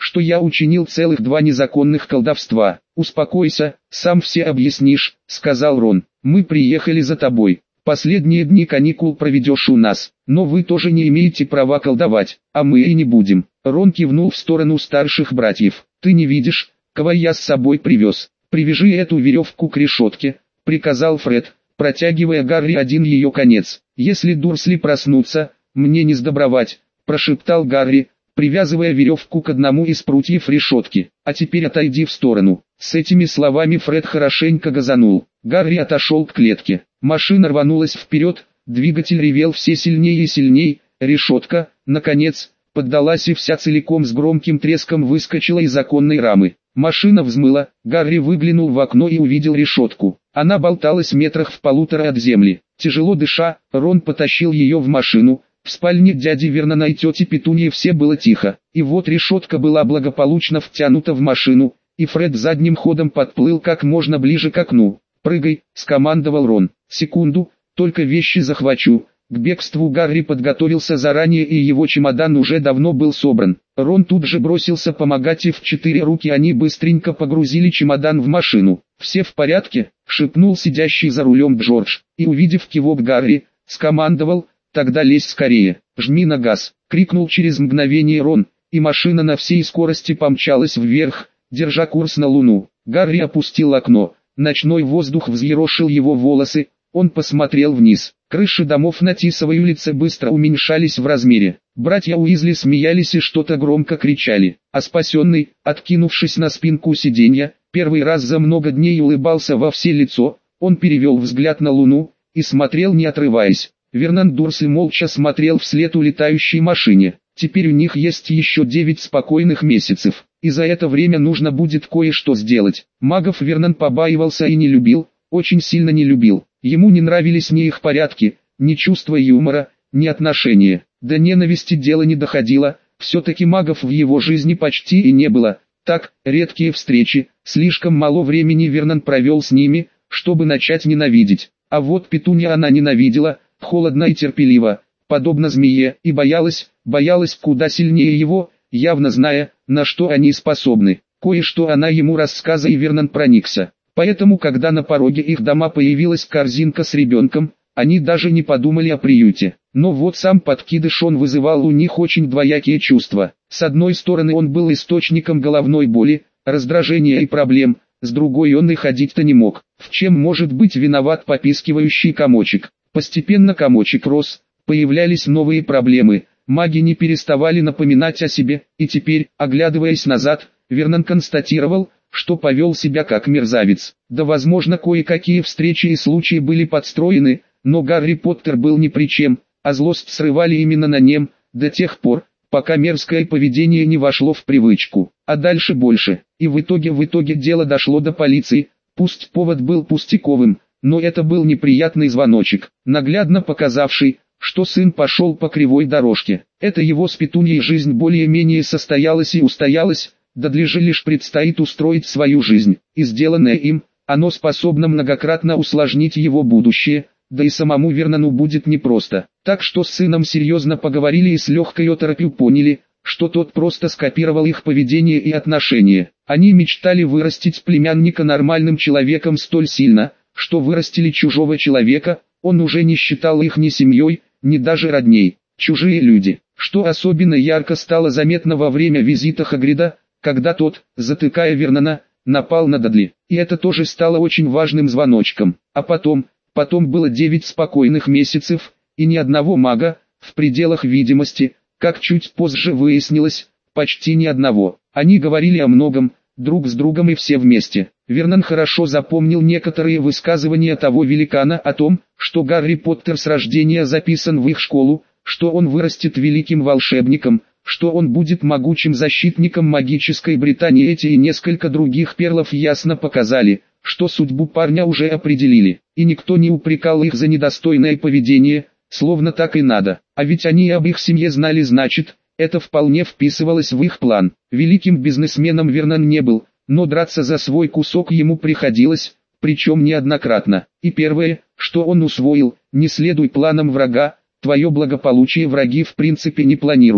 что я учинил целых 2 незаконных колдовства. «Успокойся, сам все объяснишь», — сказал Рон. «Мы приехали за тобой. Последние дни каникул проведешь у нас, но вы тоже не имеете права колдовать, а мы и не будем». Рон кивнул в сторону старших братьев. «Ты не видишь, кого я с собой привез? Привяжи эту веревку к решетке», — приказал Фред, протягивая Гарри один ее конец. «Если Дурсли проснутся, мне не сдобровать», — прошептал Гарри, привязывая веревку к одному из прутьев решетки. «А теперь отойди в сторону». С этими словами Фред хорошенько газанул. Гарри отошел к клетке. Машина рванулась вперед, двигатель ревел все сильнее и сильнее, решетка, наконец, поддалась и вся целиком с громким треском выскочила из оконной рамы. Машина взмыла, Гарри выглянул в окно и увидел решетку. Она болталась метрах в 1,5 от земли. Тяжело дыша, Рон потащил ее в машину. В спальне дяди Вернона и тети Петуньи все было тихо. И вот решетка была благополучно втянута в машину, и Фред задним ходом подплыл как можно ближе к окну. «Прыгай», — скомандовал Рон. «Секунду, только вещи захвачу». К бегству Гарри подготовился заранее, и его чемодан уже давно был собран. Рон тут же бросился помогать, и в 4 руки они быстренько погрузили чемодан в машину. «Все в порядке?» — шепнул сидящий за рулем Джордж, и, увидев кивок Гарри, скомандовал: «Тогда лезь скорее, жми на газ», — крикнул через мгновение Рон, и машина на всей скорости помчалась вверх, держа курс на Луну. Гарри опустил окно, ночной воздух взъерошил его волосы, он посмотрел вниз. Крыши домов на Тисовой улице быстро уменьшались в размере. Братья Уизли смеялись и что-то громко кричали, а спасенный, откинувшись на спинку сиденья, первый раз за много дней улыбался во все лицо. Он перевел взгляд на Луну и смотрел не отрываясь. Вернон Дурсли молча смотрел вслед улетающей машине. Теперь у них есть еще 9 спокойных месяцев, и за это время нужно будет кое-что сделать. Магов Вернон побаивался и не любил, очень сильно не любил. Ему не нравились ни их порядки, ни чувство юмора, ни отношения. До ненависти дело не доходило, все-таки магов в его жизни почти и не было. Так, редкие встречи, слишком мало времени Вернон провел с ними, чтобы начать ненавидеть. А вот Петунья она ненавидела, холодно и терпеливо, подобно змее, и боялась куда сильнее его, явно зная, на что они способны. Кое-что она ему рассказала, и Вернон проникся. Поэтому, когда на пороге их дома появилась корзинка с ребенком, они даже не подумали о приюте. Но вот сам подкидыш он вызывал у них очень двоякие чувства. С одной стороны, он был источником головной боли, раздражения и проблем, с другой он и ходить-то не мог. В чем может быть виноват попискивающий комочек? Постепенно комочек рос, появлялись новые проблемы, маги не переставали напоминать о себе, и теперь, оглядываясь назад, Вернон констатировал, что повел себя как мерзавец. Да, возможно, кое-какие встречи и случаи были подстроены, но Гарри Поттер был ни при чем, а злость срывали именно на нем, до тех пор, пока мерзкое поведение не вошло в привычку. А дальше больше. И в итоге дело дошло до полиции, пусть повод был пустяковым, но это был неприятный звоночек, наглядно показавший, что сын пошел по кривой дорожке. Это его с Петуньей жизнь более-менее состоялась и устоялась, да же лишь предстоит устроить свою жизнь, и сделанное им, оно способно многократно усложнить его будущее, да и самому Вернону будет непросто. Так что с сыном серьезно поговорили и с легкой оторопью поняли, что тот просто скопировал их поведение и отношения. Они мечтали вырастить племянника нормальным человеком столь сильно, что вырастили чужого человека, он уже не считал их ни семьей, ни даже родней, чужие люди. Что особенно ярко стало заметно во время визита Хагрида, когда тот, затыкая Вернона, напал на Дадли. И это тоже стало очень важным звоночком. А потом было 9 спокойных месяцев, и ни одного мага, в пределах видимости, как чуть позже выяснилось, почти ни одного. Они говорили о многом, друг с другом и все вместе. Вернон хорошо запомнил некоторые высказывания того великана о том, что Гарри Поттер с рождения записан в их школу, что он вырастет великим волшебником, что он будет могучим защитником магической Британии. Эти и несколько других перлов ясно показали, что судьбу парня уже определили, и никто не упрекал их за недостойное поведение, словно так и надо. А ведь они об их семье знали, значит, это вполне вписывалось в их план. Великим бизнесменом Вернон не был, но драться за свой кусок ему приходилось, причем неоднократно. И первое, что он усвоил: не следуй планам врага, твое благополучие враги в принципе не планируют.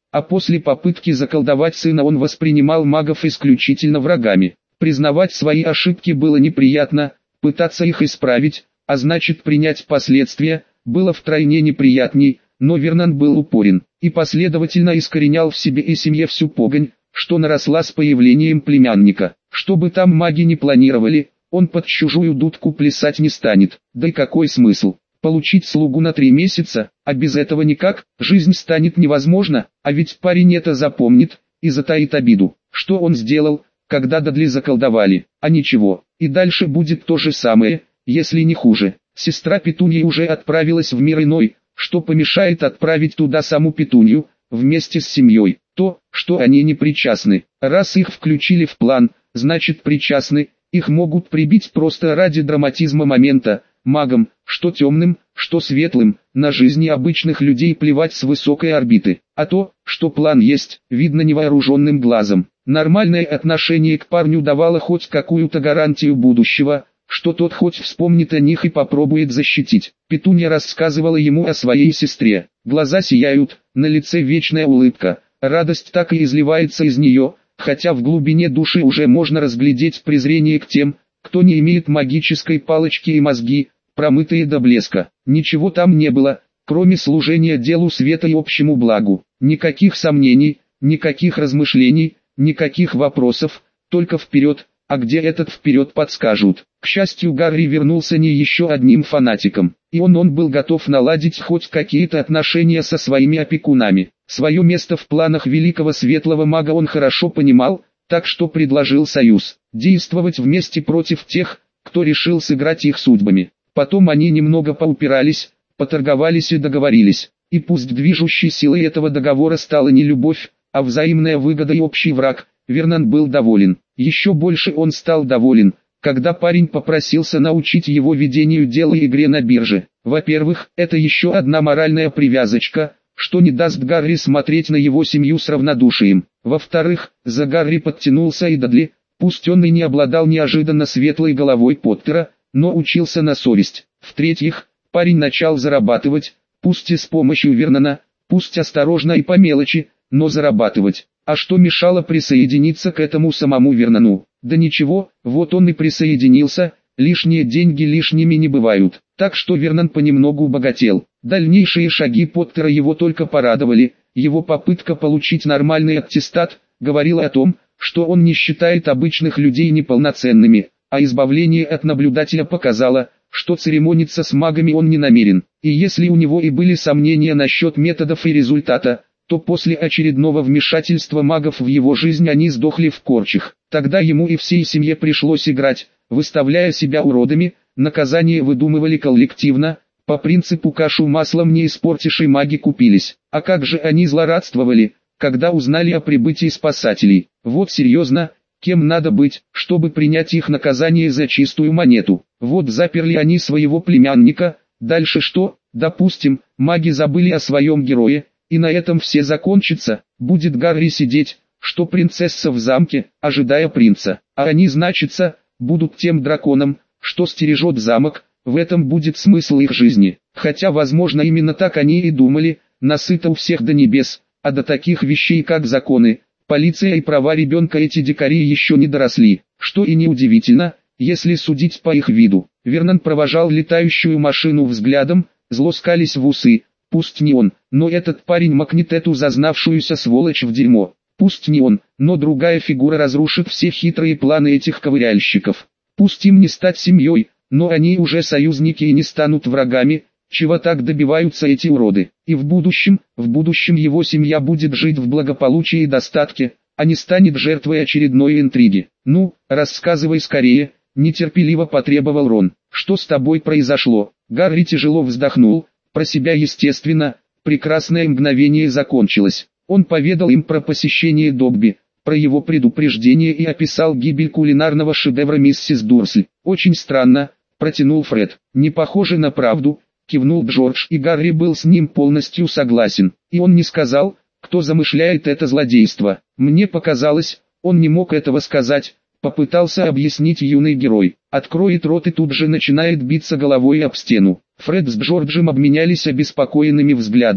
а после попытки заколдовать сына он воспринимал магов исключительно врагами. Признавать свои ошибки было неприятно, пытаться их исправить, а значит принять последствия, было втройне неприятней, но Вернон был упорен, и последовательно искоренял в себе и семье всю погонь, что наросла с появлением племянника. Что бы там маги не планировали, он под чужую дудку плясать не станет, да и какой смысл? Получить слугу на 3 месяца, а без этого никак, жизнь станет невозможна, а ведь парень это запомнит, и затаит обиду. Что он сделал, когда Дадли заколдовали? А ничего, и дальше будет то же самое, если не хуже. Сестра Петуньи уже отправилась в мир иной, что помешает отправить туда саму Петунью, вместе с семьей. То, что они не причастны. Раз их включили в план, значит причастны, их могут прибить просто ради драматизма момента. Магам, что темным, что светлым, на жизни обычных людей плевать с высокой орбиты. А то, что план есть, видно невооруженным глазом. Нормальное отношение к парню давало хоть какую-то гарантию будущего, что тот хоть вспомнит о них и попробует защитить. Петунья рассказывала ему о своей сестре. Глаза сияют, на лице вечная улыбка. Радость так и изливается из нее, хотя в глубине души уже можно разглядеть презрение к тем, кто не имеет магической палочки и мозги, промытые до блеска. Ничего там не было, кроме служения делу света и общему благу. Никаких сомнений, никаких размышлений, никаких вопросов, только вперед, а где этот вперед подскажут. К счастью, Гарри вернулся не еще одним фанатиком, и он был готов наладить хоть какие-то отношения со своими опекунами. Свое место в планах великого светлого мага он хорошо понимал, так что предложил союз, действовать вместе против тех, кто решил сыграть их судьбами. Потом они немного поупирались, поторговались и договорились, и пусть движущей силой этого договора стала не любовь, а взаимная выгода и общий враг, Вернон был доволен. Еще больше он стал доволен, когда парень попросился научить его ведению дела и игре на бирже. Во-первых, это еще одна моральная привязочка, что не даст Гарри смотреть на его семью с равнодушием. Во-вторых, за Гарри подтянулся и Дадли, пусть он и не обладал неожиданно светлой головой Поттера, но учился на совесть. В-третьих, парень начал зарабатывать, пусть и с помощью Вернона, пусть осторожно и по мелочи, но зарабатывать. А что мешало присоединиться к этому самому Вернону? Да ничего, вот он и присоединился, лишние деньги лишними не бывают. Так что Вернон понемногу богател. Дальнейшие шаги Поттера его только порадовали, его попытка получить нормальный аттестат, говорила о том, что он не считает обычных людей неполноценными, а избавление от наблюдателя показало, что церемониться с магами он не намерен. И если у него и были сомнения насчет методов и результата, то после очередного вмешательства магов в его жизнь они сдохли в корчах. Тогда ему и всей семье пришлось играть, выставляя себя уродами, наказание выдумывали коллективно, по принципу кашу маслом не испортишь и маги купились. А как же они злорадствовали, когда узнали о прибытии спасателей. Вот серьезно, кем надо быть, чтобы принять их наказание за чистую монету. Вот заперли они своего племянника, дальше что? Допустим, маги забыли о своем герое, и на этом все закончится, будет Гарри сидеть, что принцесса в замке, ожидая принца, а они, значится, будут тем драконом, что стережет замок, в этом будет смысл их жизни. Хотя возможно именно так они и думали, насыто у всех до небес, а до таких вещей как законы, полиция и права ребенка эти дикари еще не доросли, что и неудивительно, если судить по их виду. Вернон провожал летающую машину взглядом, зло скались в усы. Пусть не он, но этот парень макнет эту зазнавшуюся сволочь в дерьмо. Пусть не он, но другая фигура разрушит все хитрые планы этих ковыряльщиков. Пусть им не стать семьей, но они уже союзники и не станут врагами, чего так добиваются эти уроды. И в будущем его семья будет жить в благополучии и достатке, а не станет жертвой очередной интриги. Ну, рассказывай скорее, нетерпеливо потребовал Рон. Что с тобой произошло? Гарри тяжело вздохнул. Про себя естественно, прекрасное мгновение закончилось. Он поведал им про посещение Добби, про его предупреждение и описал гибель кулинарного шедевра миссис Дурсль. «Очень странно», — протянул Фред. «Не похоже на правду», — кивнул Джордж, и Гарри был с ним полностью согласен. И он не сказал, кто замышляет это злодейство. Мне показалось, он не мог этого сказать, попытался объяснить юный герой. Откроет рот и тут же начинает биться головой об стену. Фред с Джорджем обменялись обеспокоенными взглядами.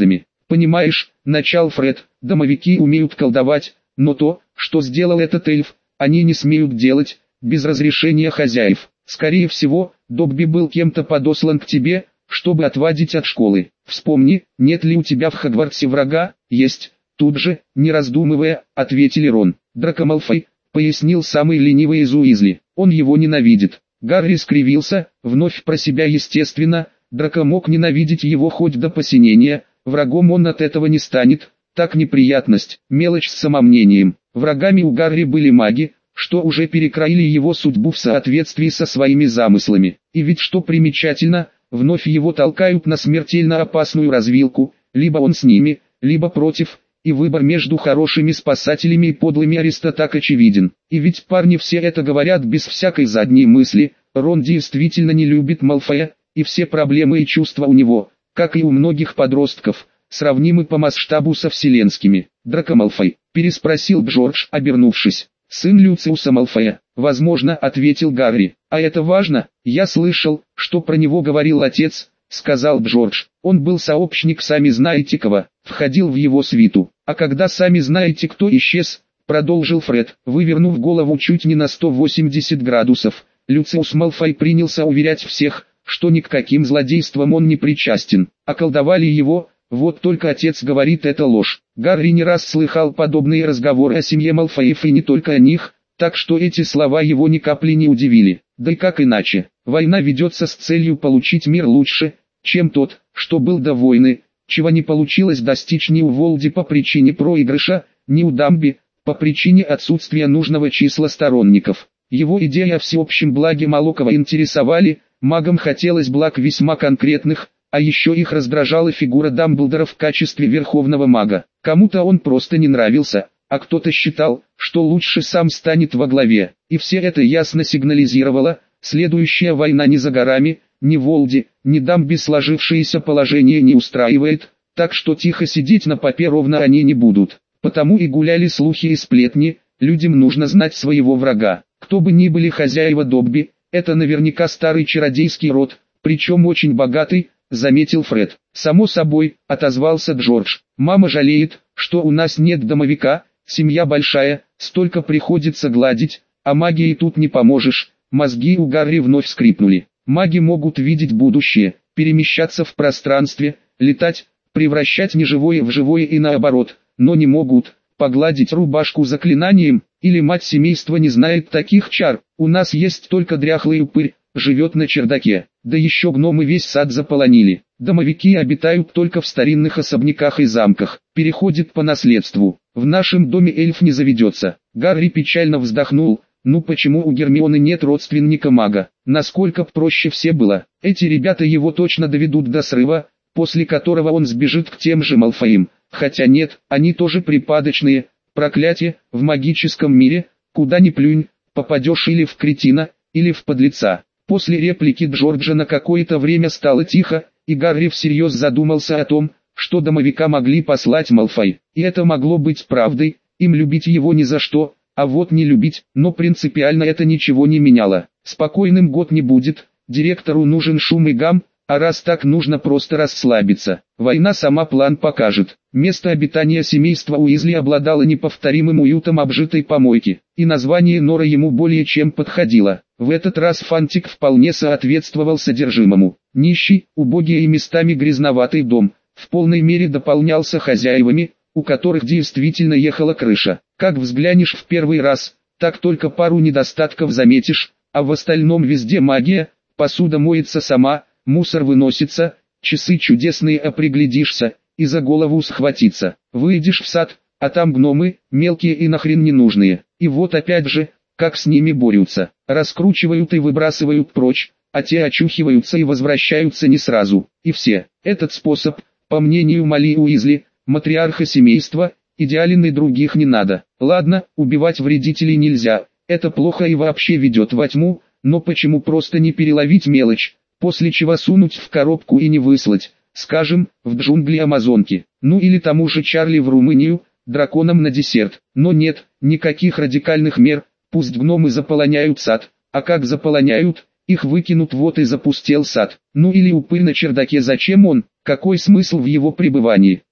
«Понимаешь», — начал Фред, — «домовики умеют колдовать, но то, что сделал этот эльф, они не смеют делать, без разрешения хозяев. Скорее всего, Добби был кем-то подослан к тебе, чтобы отвадить от школы. Вспомни, нет ли у тебя в Хогвартсе врага?» «Есть». Тут же, не раздумывая, ответили Рон. «Драко Малфой», — пояснил самый ленивый из Уизли. «Он его ненавидит». Гарри скривился, вновь про себя естественно. Драко мог ненавидеть его хоть до посинения, врагом он от этого не станет. Так неприятность, мелочь с самомнением. Врагами у Гарри были маги, что уже перекроили его судьбу в соответствии со своими замыслами. И ведь что примечательно, вновь его толкают на смертельно опасную развилку, либо он с ними, либо против, и выбор между хорошими спасателями и подлыми аристотак очевиден. И ведь парни все это говорят без всякой задней мысли. Рон действительно не любит Малфоя, и все проблемы и чувства у него, как и у многих подростков, сравнимы по масштабу со вселенскими. «Драко Малфой?» – переспросил Джордж, обернувшись. «Сын Люциуса Малфоя», – возможно, ответил Гарри. «А это важно, я слышал, что про него говорил отец», – сказал Джордж. «Он был сообщник сами знаете кого, входил в его свиту. А когда сами знаете кто исчез», – продолжил Фред, вывернув голову чуть не на 180 градусов, Люциус Малфой принялся уверять всех, что ни к каким злодействам он не причастен. Околдовали его, вот только отец говорит это ложь. Гарри не раз слыхал подобные разговоры о семье Малфоев и не только о них, так что эти слова его ни капли не удивили. Да и как иначе? Война ведется с целью получить мир лучше, чем тот, что был до войны, чего не получилось достичь ни у Волди по причине проигрыша, ни у Дамби, по причине отсутствия нужного числа сторонников. Его идеи о всеобщем благе мало кого интересовали, магам хотелось благ весьма конкретных, а еще их раздражала фигура Дамблдора в качестве верховного мага. Кому-то он просто не нравился, а кто-то считал, что лучше сам станет во главе. И все это ясно сигнализировало, следующая война не за горами, ни Волди, ни Дамби сложившееся положение не устраивает, так что тихо сидеть на попе ровно они не будут. Потому и гуляли слухи и сплетни, людям нужно знать своего врага. Кто бы ни были хозяева Добби, это наверняка старый чародейский род, причем очень богатый, заметил Фред. «Само собой», — отозвался Джордж. «Мама жалеет, что у нас нет домовика, семья большая, столько приходится гладить, а магией тут не поможешь». Мозги у Гарри вновь скрипнули. Маги могут видеть будущее, перемещаться в пространстве, летать, превращать неживое в живое и наоборот, но не могут погладить рубашку заклинанием, или мать семейства не знает таких чар. У нас есть только дряхлый упырь, живет на чердаке, да еще гномы весь сад заполонили. Домовики обитают только в старинных особняках и замках, переходит по наследству. В нашем доме эльф не заведется. Гарри печально вздохнул. Ну почему у Гермионы нет родственника мага? Насколько б проще все было. Эти ребята его точно доведут до срыва, после которого он сбежит к тем же Малфоям. Хотя нет, они тоже припадочные. Проклятие, в магическом мире, куда ни плюнь, попадешь или в кретина, или в подлеца. После реплики Джорджа на какое-то время стало тихо, и Гарри всерьез задумался о том, что домовика могли послать Малфой. И это могло быть правдой, им любить его ни за что, а вот не любить, но принципиально это ничего не меняло. Спокойным год не будет, директору нужен шум и гам, а раз так нужно просто расслабиться. Война сама план покажет. Место обитания семейства Уизли обладало неповторимым уютом обжитой помойки, и название Нора ему более чем подходило. В этот раз фантик вполне соответствовал содержимому. Нищий, убогий и местами грязноватый дом, в полной мере дополнялся хозяевами, у которых действительно ехала крыша. Как взглянешь в первый раз, так только пару недостатков заметишь, а в остальном везде магия, посуда моется сама, мусор выносится, часы чудесные, а приглядишься, и за голову схватиться. Выйдешь в сад, а там гномы, мелкие и нахрен ненужные. И вот опять же, как с ними борются. Раскручивают и выбрасывают прочь, а те очухиваются и возвращаются не сразу. И все. Этот способ, по мнению Молли Уизли, матриарха семейства, идеален и других не надо. Ладно, убивать вредителей нельзя, это плохо и вообще ведет во тьму, но почему просто не переловить мелочь, после чего сунуть в коробку и не выслать, скажем, в джунгли Амазонки, ну или тому же Чарли в Румынию, драконам на десерт. Но нет, никаких радикальных мер, пусть гномы заполоняют сад, а как заполоняют, их выкинут вот и запустел сад. Ну или упырь на чердаке, зачем он, какой смысл в его пребывании?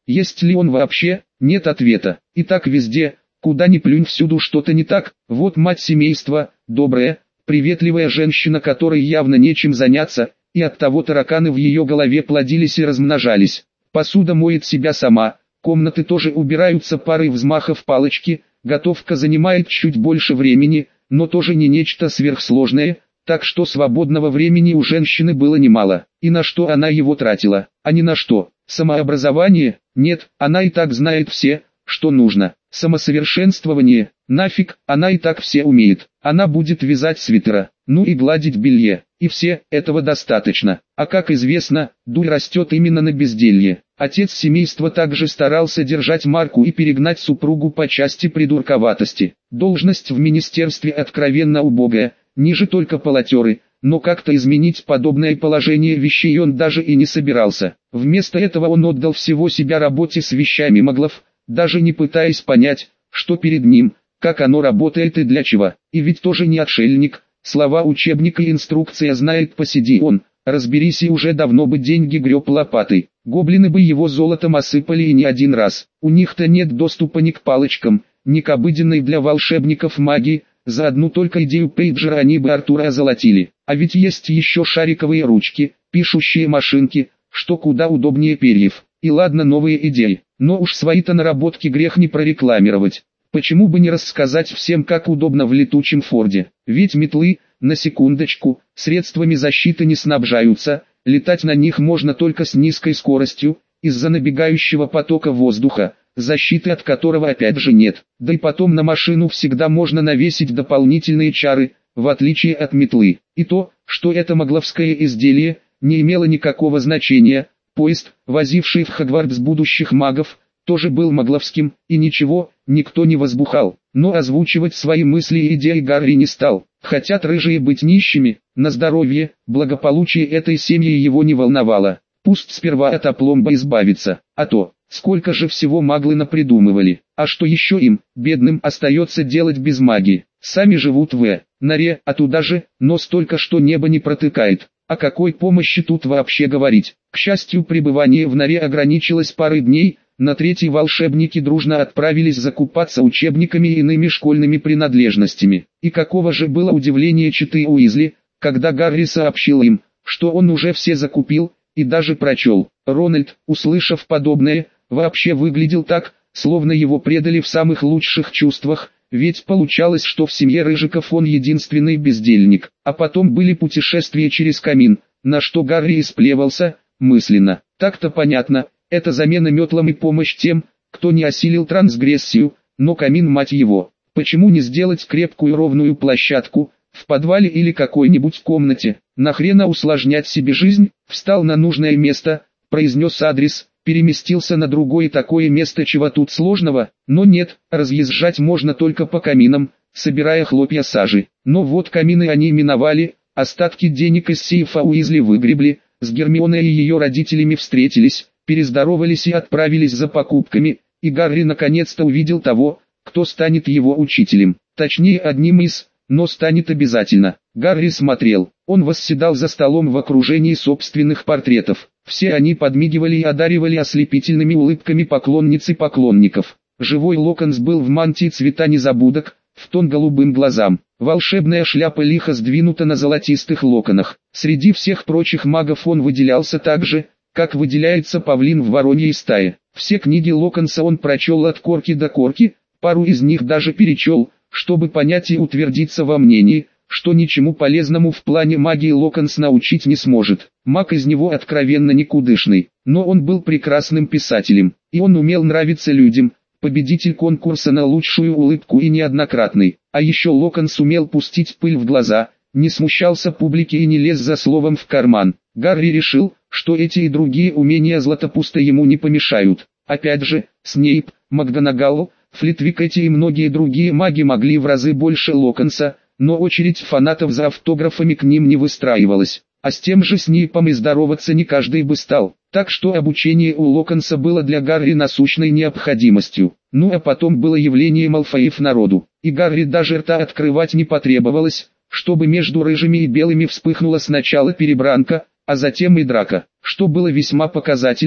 Есть ли он вообще? Нет ответа. И так везде, куда ни плюнь, всюду что-то не так. Вот мать семейства, добрая, приветливая женщина, которой явно нечем заняться, и оттого тараканы в ее голове плодились и размножались. Посуда моет себя сама, комнаты тоже убираются парой взмахов палочки, готовка занимает чуть больше времени, но тоже не нечто сверхсложное, так что свободного времени у женщины было немало. И на что она его тратила? А ни на что. Самообразование? Нет, она и так знает все, что нужно. Самосовершенствование? Нафиг, она и так все умеет. Она будет вязать свитера, ну и гладить белье. И все, этого достаточно. А как известно, дурь растет именно на безделье. Отец семейства также старался держать марку и перегнать супругу по части придурковатости. Должность в министерстве откровенно убогая, ниже только полотеры, но как-то изменить подобное положение вещей он даже и не собирался. Вместо этого он отдал всего себя работе с вещами маглов, даже не пытаясь понять, что перед ним, как оно работает и для чего. И ведь тоже не отшельник, слова учебника и инструкция знает, посиди он, разберись, и уже давно бы деньги греб лопатой. Гоблины бы его золотом осыпали и не один раз. У них-то нет доступа ни к палочкам, ни к обыденной для волшебников магии. За одну только идею пейджера они бы Артура озолотили. А ведь есть еще шариковые ручки, пишущие машинки, что куда удобнее перьев. И ладно, новые идеи, но уж свои-то наработки грех не прорекламировать. Почему бы не рассказать всем, как удобно в летучем Форде? Ведь метлы, на секундочку, средствами защиты не снабжаются, летать на них можно только с низкой скоростью, из-за набегающего потока воздуха, защиты от которого опять же нет. Да и потом на машину всегда можно навесить дополнительные чары, в отличие от метлы. И то, что это магловское изделие, не имело никакого значения. Поезд, возивший в Хогвартс будущих магов, тоже был магловским, и ничего, никто не возбухал. Но озвучивать свои мысли и идеи Гарри не стал. Хотят рыжие быть нищими, на здоровье, благополучие этой семьи его не волновало. Пусть сперва от опломба избавиться, а то, сколько же всего маглы напридумывали. А что еще им, бедным, остается делать без магии? Сами живут в норе, а туда же, но столько, что небо не протыкает. О какой помощи тут вообще говорить? К счастью, пребывание в норе ограничилось парой дней. На третий волшебники дружно отправились закупаться учебниками и иными школьными принадлежностями. И какого же было удивление читы Уизли, когда Гарри сообщил им, что он уже все закупил и даже прочел. Рональд, услышав подобное, вообще выглядел так, словно его предали в самых лучших чувствах, ведь получалось, что в семье Рыжиков он единственный бездельник. А потом были путешествия через камин, на что Гарри исплевался, мысленно. Так-то понятно. Это замена метлам и помощь тем, кто не осилил трансгрессию, но камин, мать его. Почему не сделать крепкую ровную площадку, в подвале или какой-нибудь комнате? Нахрена усложнять себе жизнь? Встал на нужное место, произнес адрес, переместился на другое такое место, чего тут сложного, но нет, разъезжать можно только по каминам, собирая хлопья сажи. Но вот камины они миновали, остатки денег из сейфа Уизли выгребли, с Гермионой и ее родителями встретились, перездоровались и отправились за покупками, и Гарри наконец-то увидел того, кто станет его учителем. Точнее, одним из, но станет обязательно. Гарри смотрел, он восседал за столом в окружении собственных портретов. Все они подмигивали и одаривали ослепительными улыбками поклонниц и поклонников. Живой Локонс был в мантии цвета незабудок, в тон голубым глазам. Волшебная шляпа лихо сдвинута на золотистых локонах. Среди всех прочих магов он выделялся так же, как выделяется павлин в вороньей стае. Все книги Локонса он прочел от корки до корки, пару из них даже перечел, чтобы понять и утвердиться во мнении, что ничему полезному в плане магии Локонс научить не сможет. Маг из него откровенно никудышный, но он был прекрасным писателем, и он умел нравиться людям, победитель конкурса на лучшую улыбку и неоднократный. А еще Локонс умел пустить пыль в глаза, не смущался публики и не лез за словом в карман. Гарри решил, что эти и другие умения Златопуста ему не помешают. Опять же, Снейп, МакГонагал, Флитвик, эти и многие другие маги могли в разы больше Локонса, но очередь фанатов за автографами к ним не выстраивалась. А с тем же Снейпом и здороваться не каждый бы стал. Так что обучение у Локонса было для Гарри насущной необходимостью. Ну а потом было явление Малфоев народу. И Гарри даже рта открывать не потребовалось, чтобы между рыжими и белыми вспыхнула сначала перебранка, а затем и драка. Что было весьма показательно,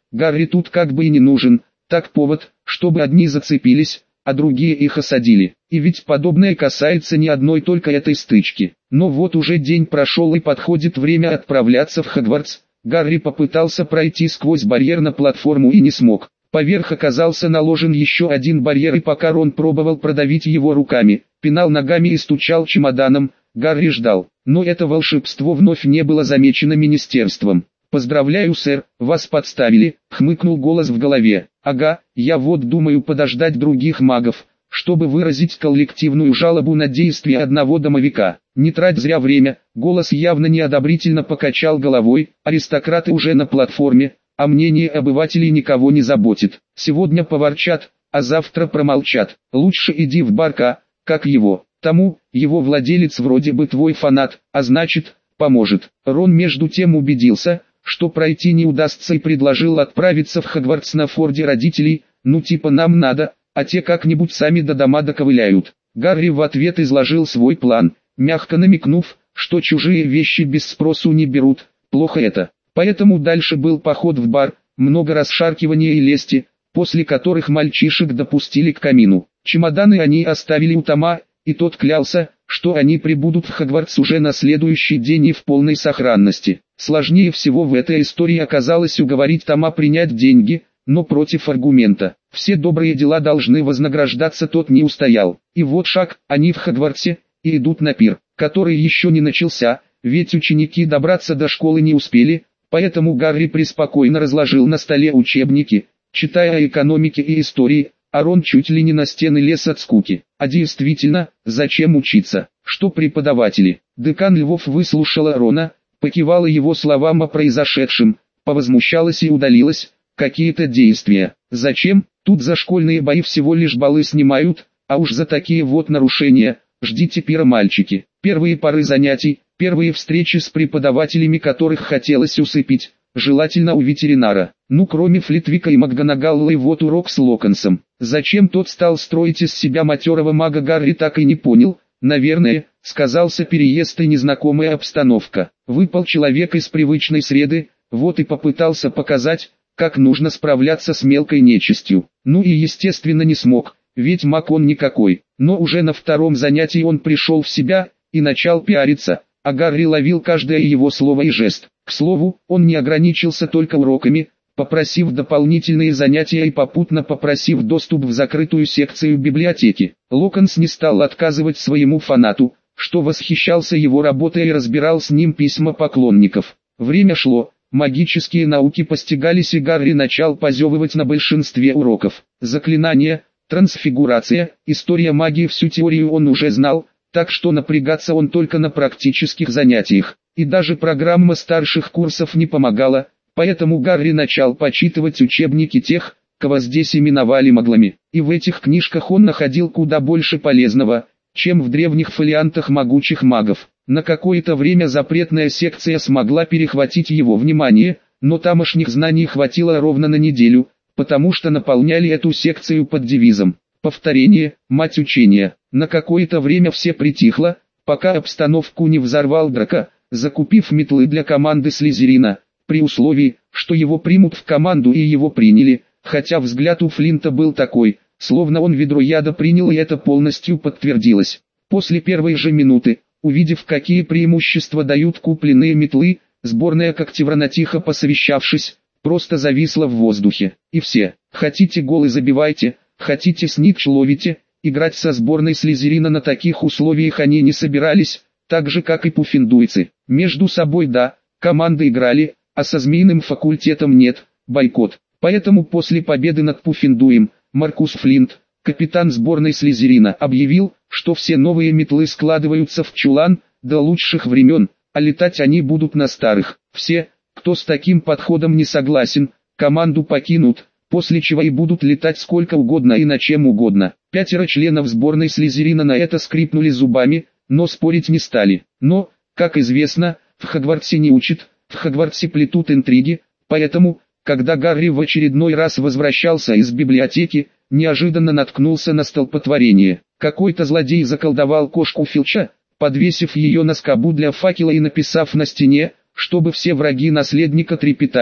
Гарри тут как бы и не нужен, так повод, чтобы одни зацепились, а другие их осадили. И ведь подобное касается не одной только этой стычки. Но вот уже день прошел и подходит время отправляться в Хогвартс. Гарри попытался пройти сквозь барьер на платформу и не смог. Поверх оказался наложен еще один барьер, и пока Рон пробовал продавить его руками, пинал ногами и стучал чемоданом, Гарри ждал. Но это волшебство вновь не было замечено министерством. «Поздравляю, сэр, вас подставили», — хмыкнул голос в голове. «Ага, я вот думаю подождать других магов, чтобы выразить коллективную жалобу на действия одного домовика. Не трать зря время», — голос явно неодобрительно покачал головой. «Аристократы уже на платформе, а мнение обывателей никого не заботит. Сегодня поворчат, а завтра промолчат. Лучше иди в барка, как его. Тому, его владелец вроде бы твой фанат, а значит, поможет». Рон между тем убедился, что пройти не удастся, и предложил отправиться в Хогвартс на форде родителей. «Ну типа нам надо, а те как-нибудь сами до дома доковыляют». Гарри в ответ изложил свой план, мягко намекнув, что чужие вещи без спросу не берут, плохо это. Поэтому дальше был поход в бар, много расшаркивания и лести, после которых мальчишек допустили к камину. Чемоданы они оставили у Тома, и тот клялся, что они прибудут в Хогвартс уже на следующий день и в полной сохранности. Сложнее всего в этой истории оказалось уговорить Тома принять деньги, но против аргумента «все добрые дела должны вознаграждаться» тот не устоял. И вот шаг, они в Хогвартсе, и идут на пир, который еще не начался, ведь ученики добраться до школы не успели, поэтому Гарри преспокойно разложил на столе учебники, читая о экономике и истории, а Рон чуть ли не на стены лез от скуки. А действительно, зачем учиться? Что преподаватели? Декан Львов выслушала Рона, покивала его словам о произошедшем, повозмущалась и удалилась. Какие-то действия. Зачем? Тут за школьные бои всего лишь баллы снимают, а уж за такие вот нарушения ждите пира, мальчики. Первые пары занятий, первые встречи с преподавателями, которых хотелось усыпить, желательно у ветеринара. Ну кроме Флитвика и МакГонагаллы, вот урок с Локонсом. Зачем тот стал строить из себя матерого мага, Гарри так и не понял. Наверное, сказался переезд и незнакомая обстановка. Выпал человек из привычной среды, вот и попытался показать, как нужно справляться с мелкой нечистью. Ну и естественно не смог, ведь маг он никакой. Но уже на втором занятии он пришел в себя и начал пиариться, а Гарри ловил каждое его слово и жест. К слову, он не ограничился только уроками, попросив дополнительные занятия и попутно попросив доступ в закрытую секцию библиотеки. Локонс не стал отказывать своему фанату, что восхищался его работой и разбирал с ним письма поклонников. Время шло, магические науки постигались, и Гарри начал позевывать на большинстве уроков. Заклинания, трансфигурация, история магии, всю теорию он уже знал, так что напрягаться он только на практических занятиях. И даже программа старших курсов не помогала, поэтому Гарри начал почитывать учебники тех, кого здесь именовали маглами. И в этих книжках он находил куда больше полезного, чем в древних фолиантах могучих магов. На какое-то время запретная секция смогла перехватить его внимание, но тамошних знаний хватило ровно на неделю, потому что наполняли эту секцию под девизом «Повторение, мать учения». На какое-то время все притихло, пока обстановку не взорвал Драко, закупив метлы для команды Слизерина, при условии, что его примут в команду, и его приняли, хотя взгляд у Флинта был такой, словно он ведро яда принял, и это полностью подтвердилось. После первой же минуты, увидев, какие преимущества дают купленные метлы, сборная Когтеврана, тихо посовещавшись, просто зависла в воздухе. И все: хотите голы забивайте, хотите снитч ловите. Играть со сборной Слизерина на таких условиях они не собирались, так же как и пуффендуйцы. Между собой да, команды играли, а со змеиным факультетом нет, бойкот. Поэтому после победы над Пуффендуем, Маркус Флинт, капитан сборной Слизерина, объявил, что все новые метлы складываются в чулан до лучших времен, а летать они будут на старых. Все, кто с таким подходом не согласен, команду покинут, после чего и будут летать сколько угодно и на чем угодно. 5 членов сборной Слизерина на это скрипнули зубами, но спорить не стали. Но, как известно, в Хогвартсе не учат, в Хогвартсе плетут интриги, поэтому, когда Гарри в очередной раз возвращался из библиотеки, неожиданно наткнулся на столпотворение. Какой-то злодей заколдовал кошку Филча, подвесив ее на скобу для факела и написав на стене, чтобы все враги наследника трепетали,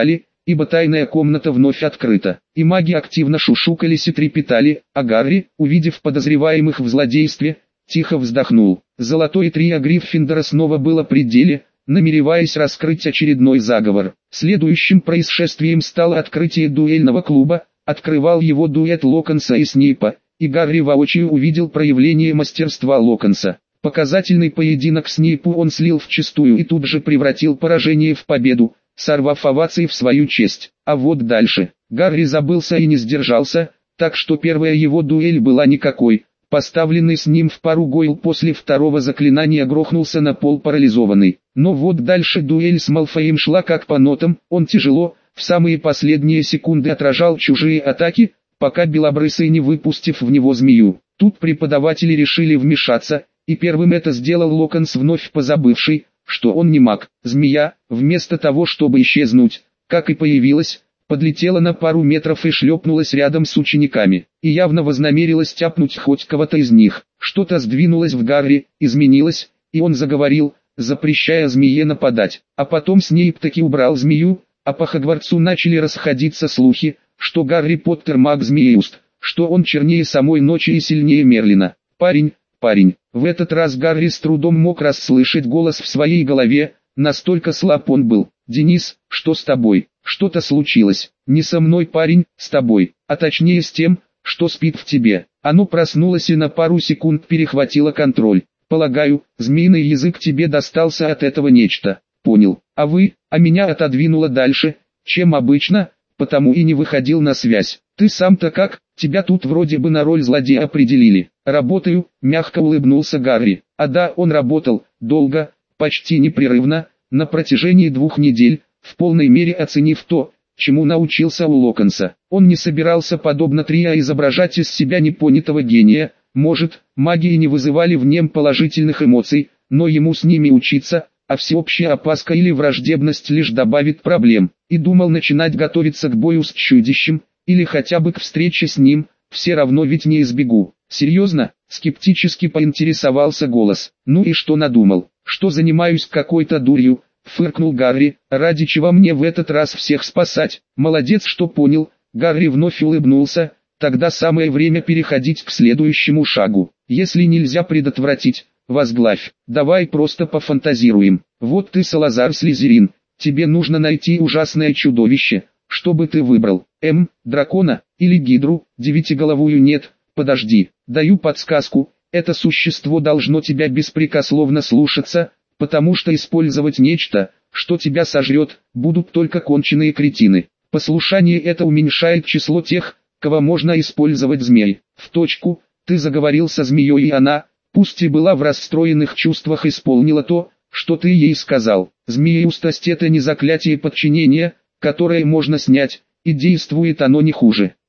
ибо тайная комната вновь открыта, и маги активно шушукались и трепетали, а Гарри, увидев подозреваемых в злодействе, тихо вздохнул. Золотое трио Гриффиндора снова было при деле, намереваясь раскрыть очередной заговор. Следующим происшествием стало открытие дуэльного клуба, открывал его дуэт Локонса и Снейпа, и Гарри воочию увидел проявление мастерства Локонса. Показательный поединок Снейпу он слил вчистую и тут же превратил поражение в победу, сорвав овации в свою честь. А вот дальше, Гарри забылся и не сдержался, так что первая его дуэль была никакой. Поставленный с ним в пару Гойл после второго заклинания грохнулся на пол парализованный. Но вот дальше дуэль с Малфоем шла как по нотам, он тяжело, в самые последние секунды отражал чужие атаки, пока Белобрысый не выпустив в него змею. Тут преподаватели решили вмешаться, и первым это сделал Локонс, вновь позабывший, что он не маг. Змея, вместо того чтобы исчезнуть, как и появилась, подлетела на пару метров и шлепнулась рядом с учениками, и явно вознамерилась тяпнуть хоть кого-то из них. Что-то сдвинулось в Гарри, изменилось, и он заговорил, запрещая змее нападать. А потом Снейп таки убрал змею, а по Хогвартсу начали расходиться слухи, что Гарри Поттер маг-змееуст, что он чернее самой ночи и сильнее Мерлина. Парень, в этот раз Гарри с трудом мог расслышать голос в своей голове, настолько слаб он был. «Денис, что с тобой? Что-то случилось?» «Не со мной, парень, с тобой, а точнее с тем, что спит в тебе». Оно проснулось и на пару секунд перехватило контроль. «Полагаю, змеиный язык тебе достался от этого нечто». «Понял. А меня отодвинуло дальше, чем обычно, потому и не выходил на связь. Ты сам-то как? Тебя тут вроде бы на роль злодея определили». «Работаю», — мягко улыбнулся Гарри. А да, он работал, долго, почти непрерывно, на протяжении 2 недель, в полной мере оценив то, чему научился у Локонса. Он не собирался подобно трио изображать из себя непонятого гения. Может, маги и не вызывали в нем положительных эмоций, но ему с ними учиться, а всеобщая опаска или враждебность лишь добавит проблем. И думал начинать готовиться к бою с чудищем, или хотя бы к встрече с ним, все равно ведь не избегу. «Серьезно?» — скептически поинтересовался голос. «Ну и что надумал? Что занимаюсь какой-то дурью?» — фыркнул Гарри. «Ради чего мне в этот раз всех спасать?» «Молодец, что понял». Гарри вновь улыбнулся. «Тогда самое время переходить к следующему шагу. Если нельзя предотвратить, возглавь. Давай просто пофантазируем. Вот ты Салазар Слизерин, тебе нужно найти ужасное чудовище. Что бы ты выбрал? Дракона или гидру? Девятиголовую? Нет, подожди, даю подсказку. Это существо должно тебя беспрекословно слушаться, потому что использовать нечто, что тебя сожрет, будут только конченые кретины. Послушание это уменьшает число тех, кого можно использовать змей. В точку, ты заговорил со змеей, и она, пусть и была в расстроенных чувствах, исполнила то, что ты ей сказал. Змееустость — это не заклятие подчинения, которое можно снять, и действует оно не хуже.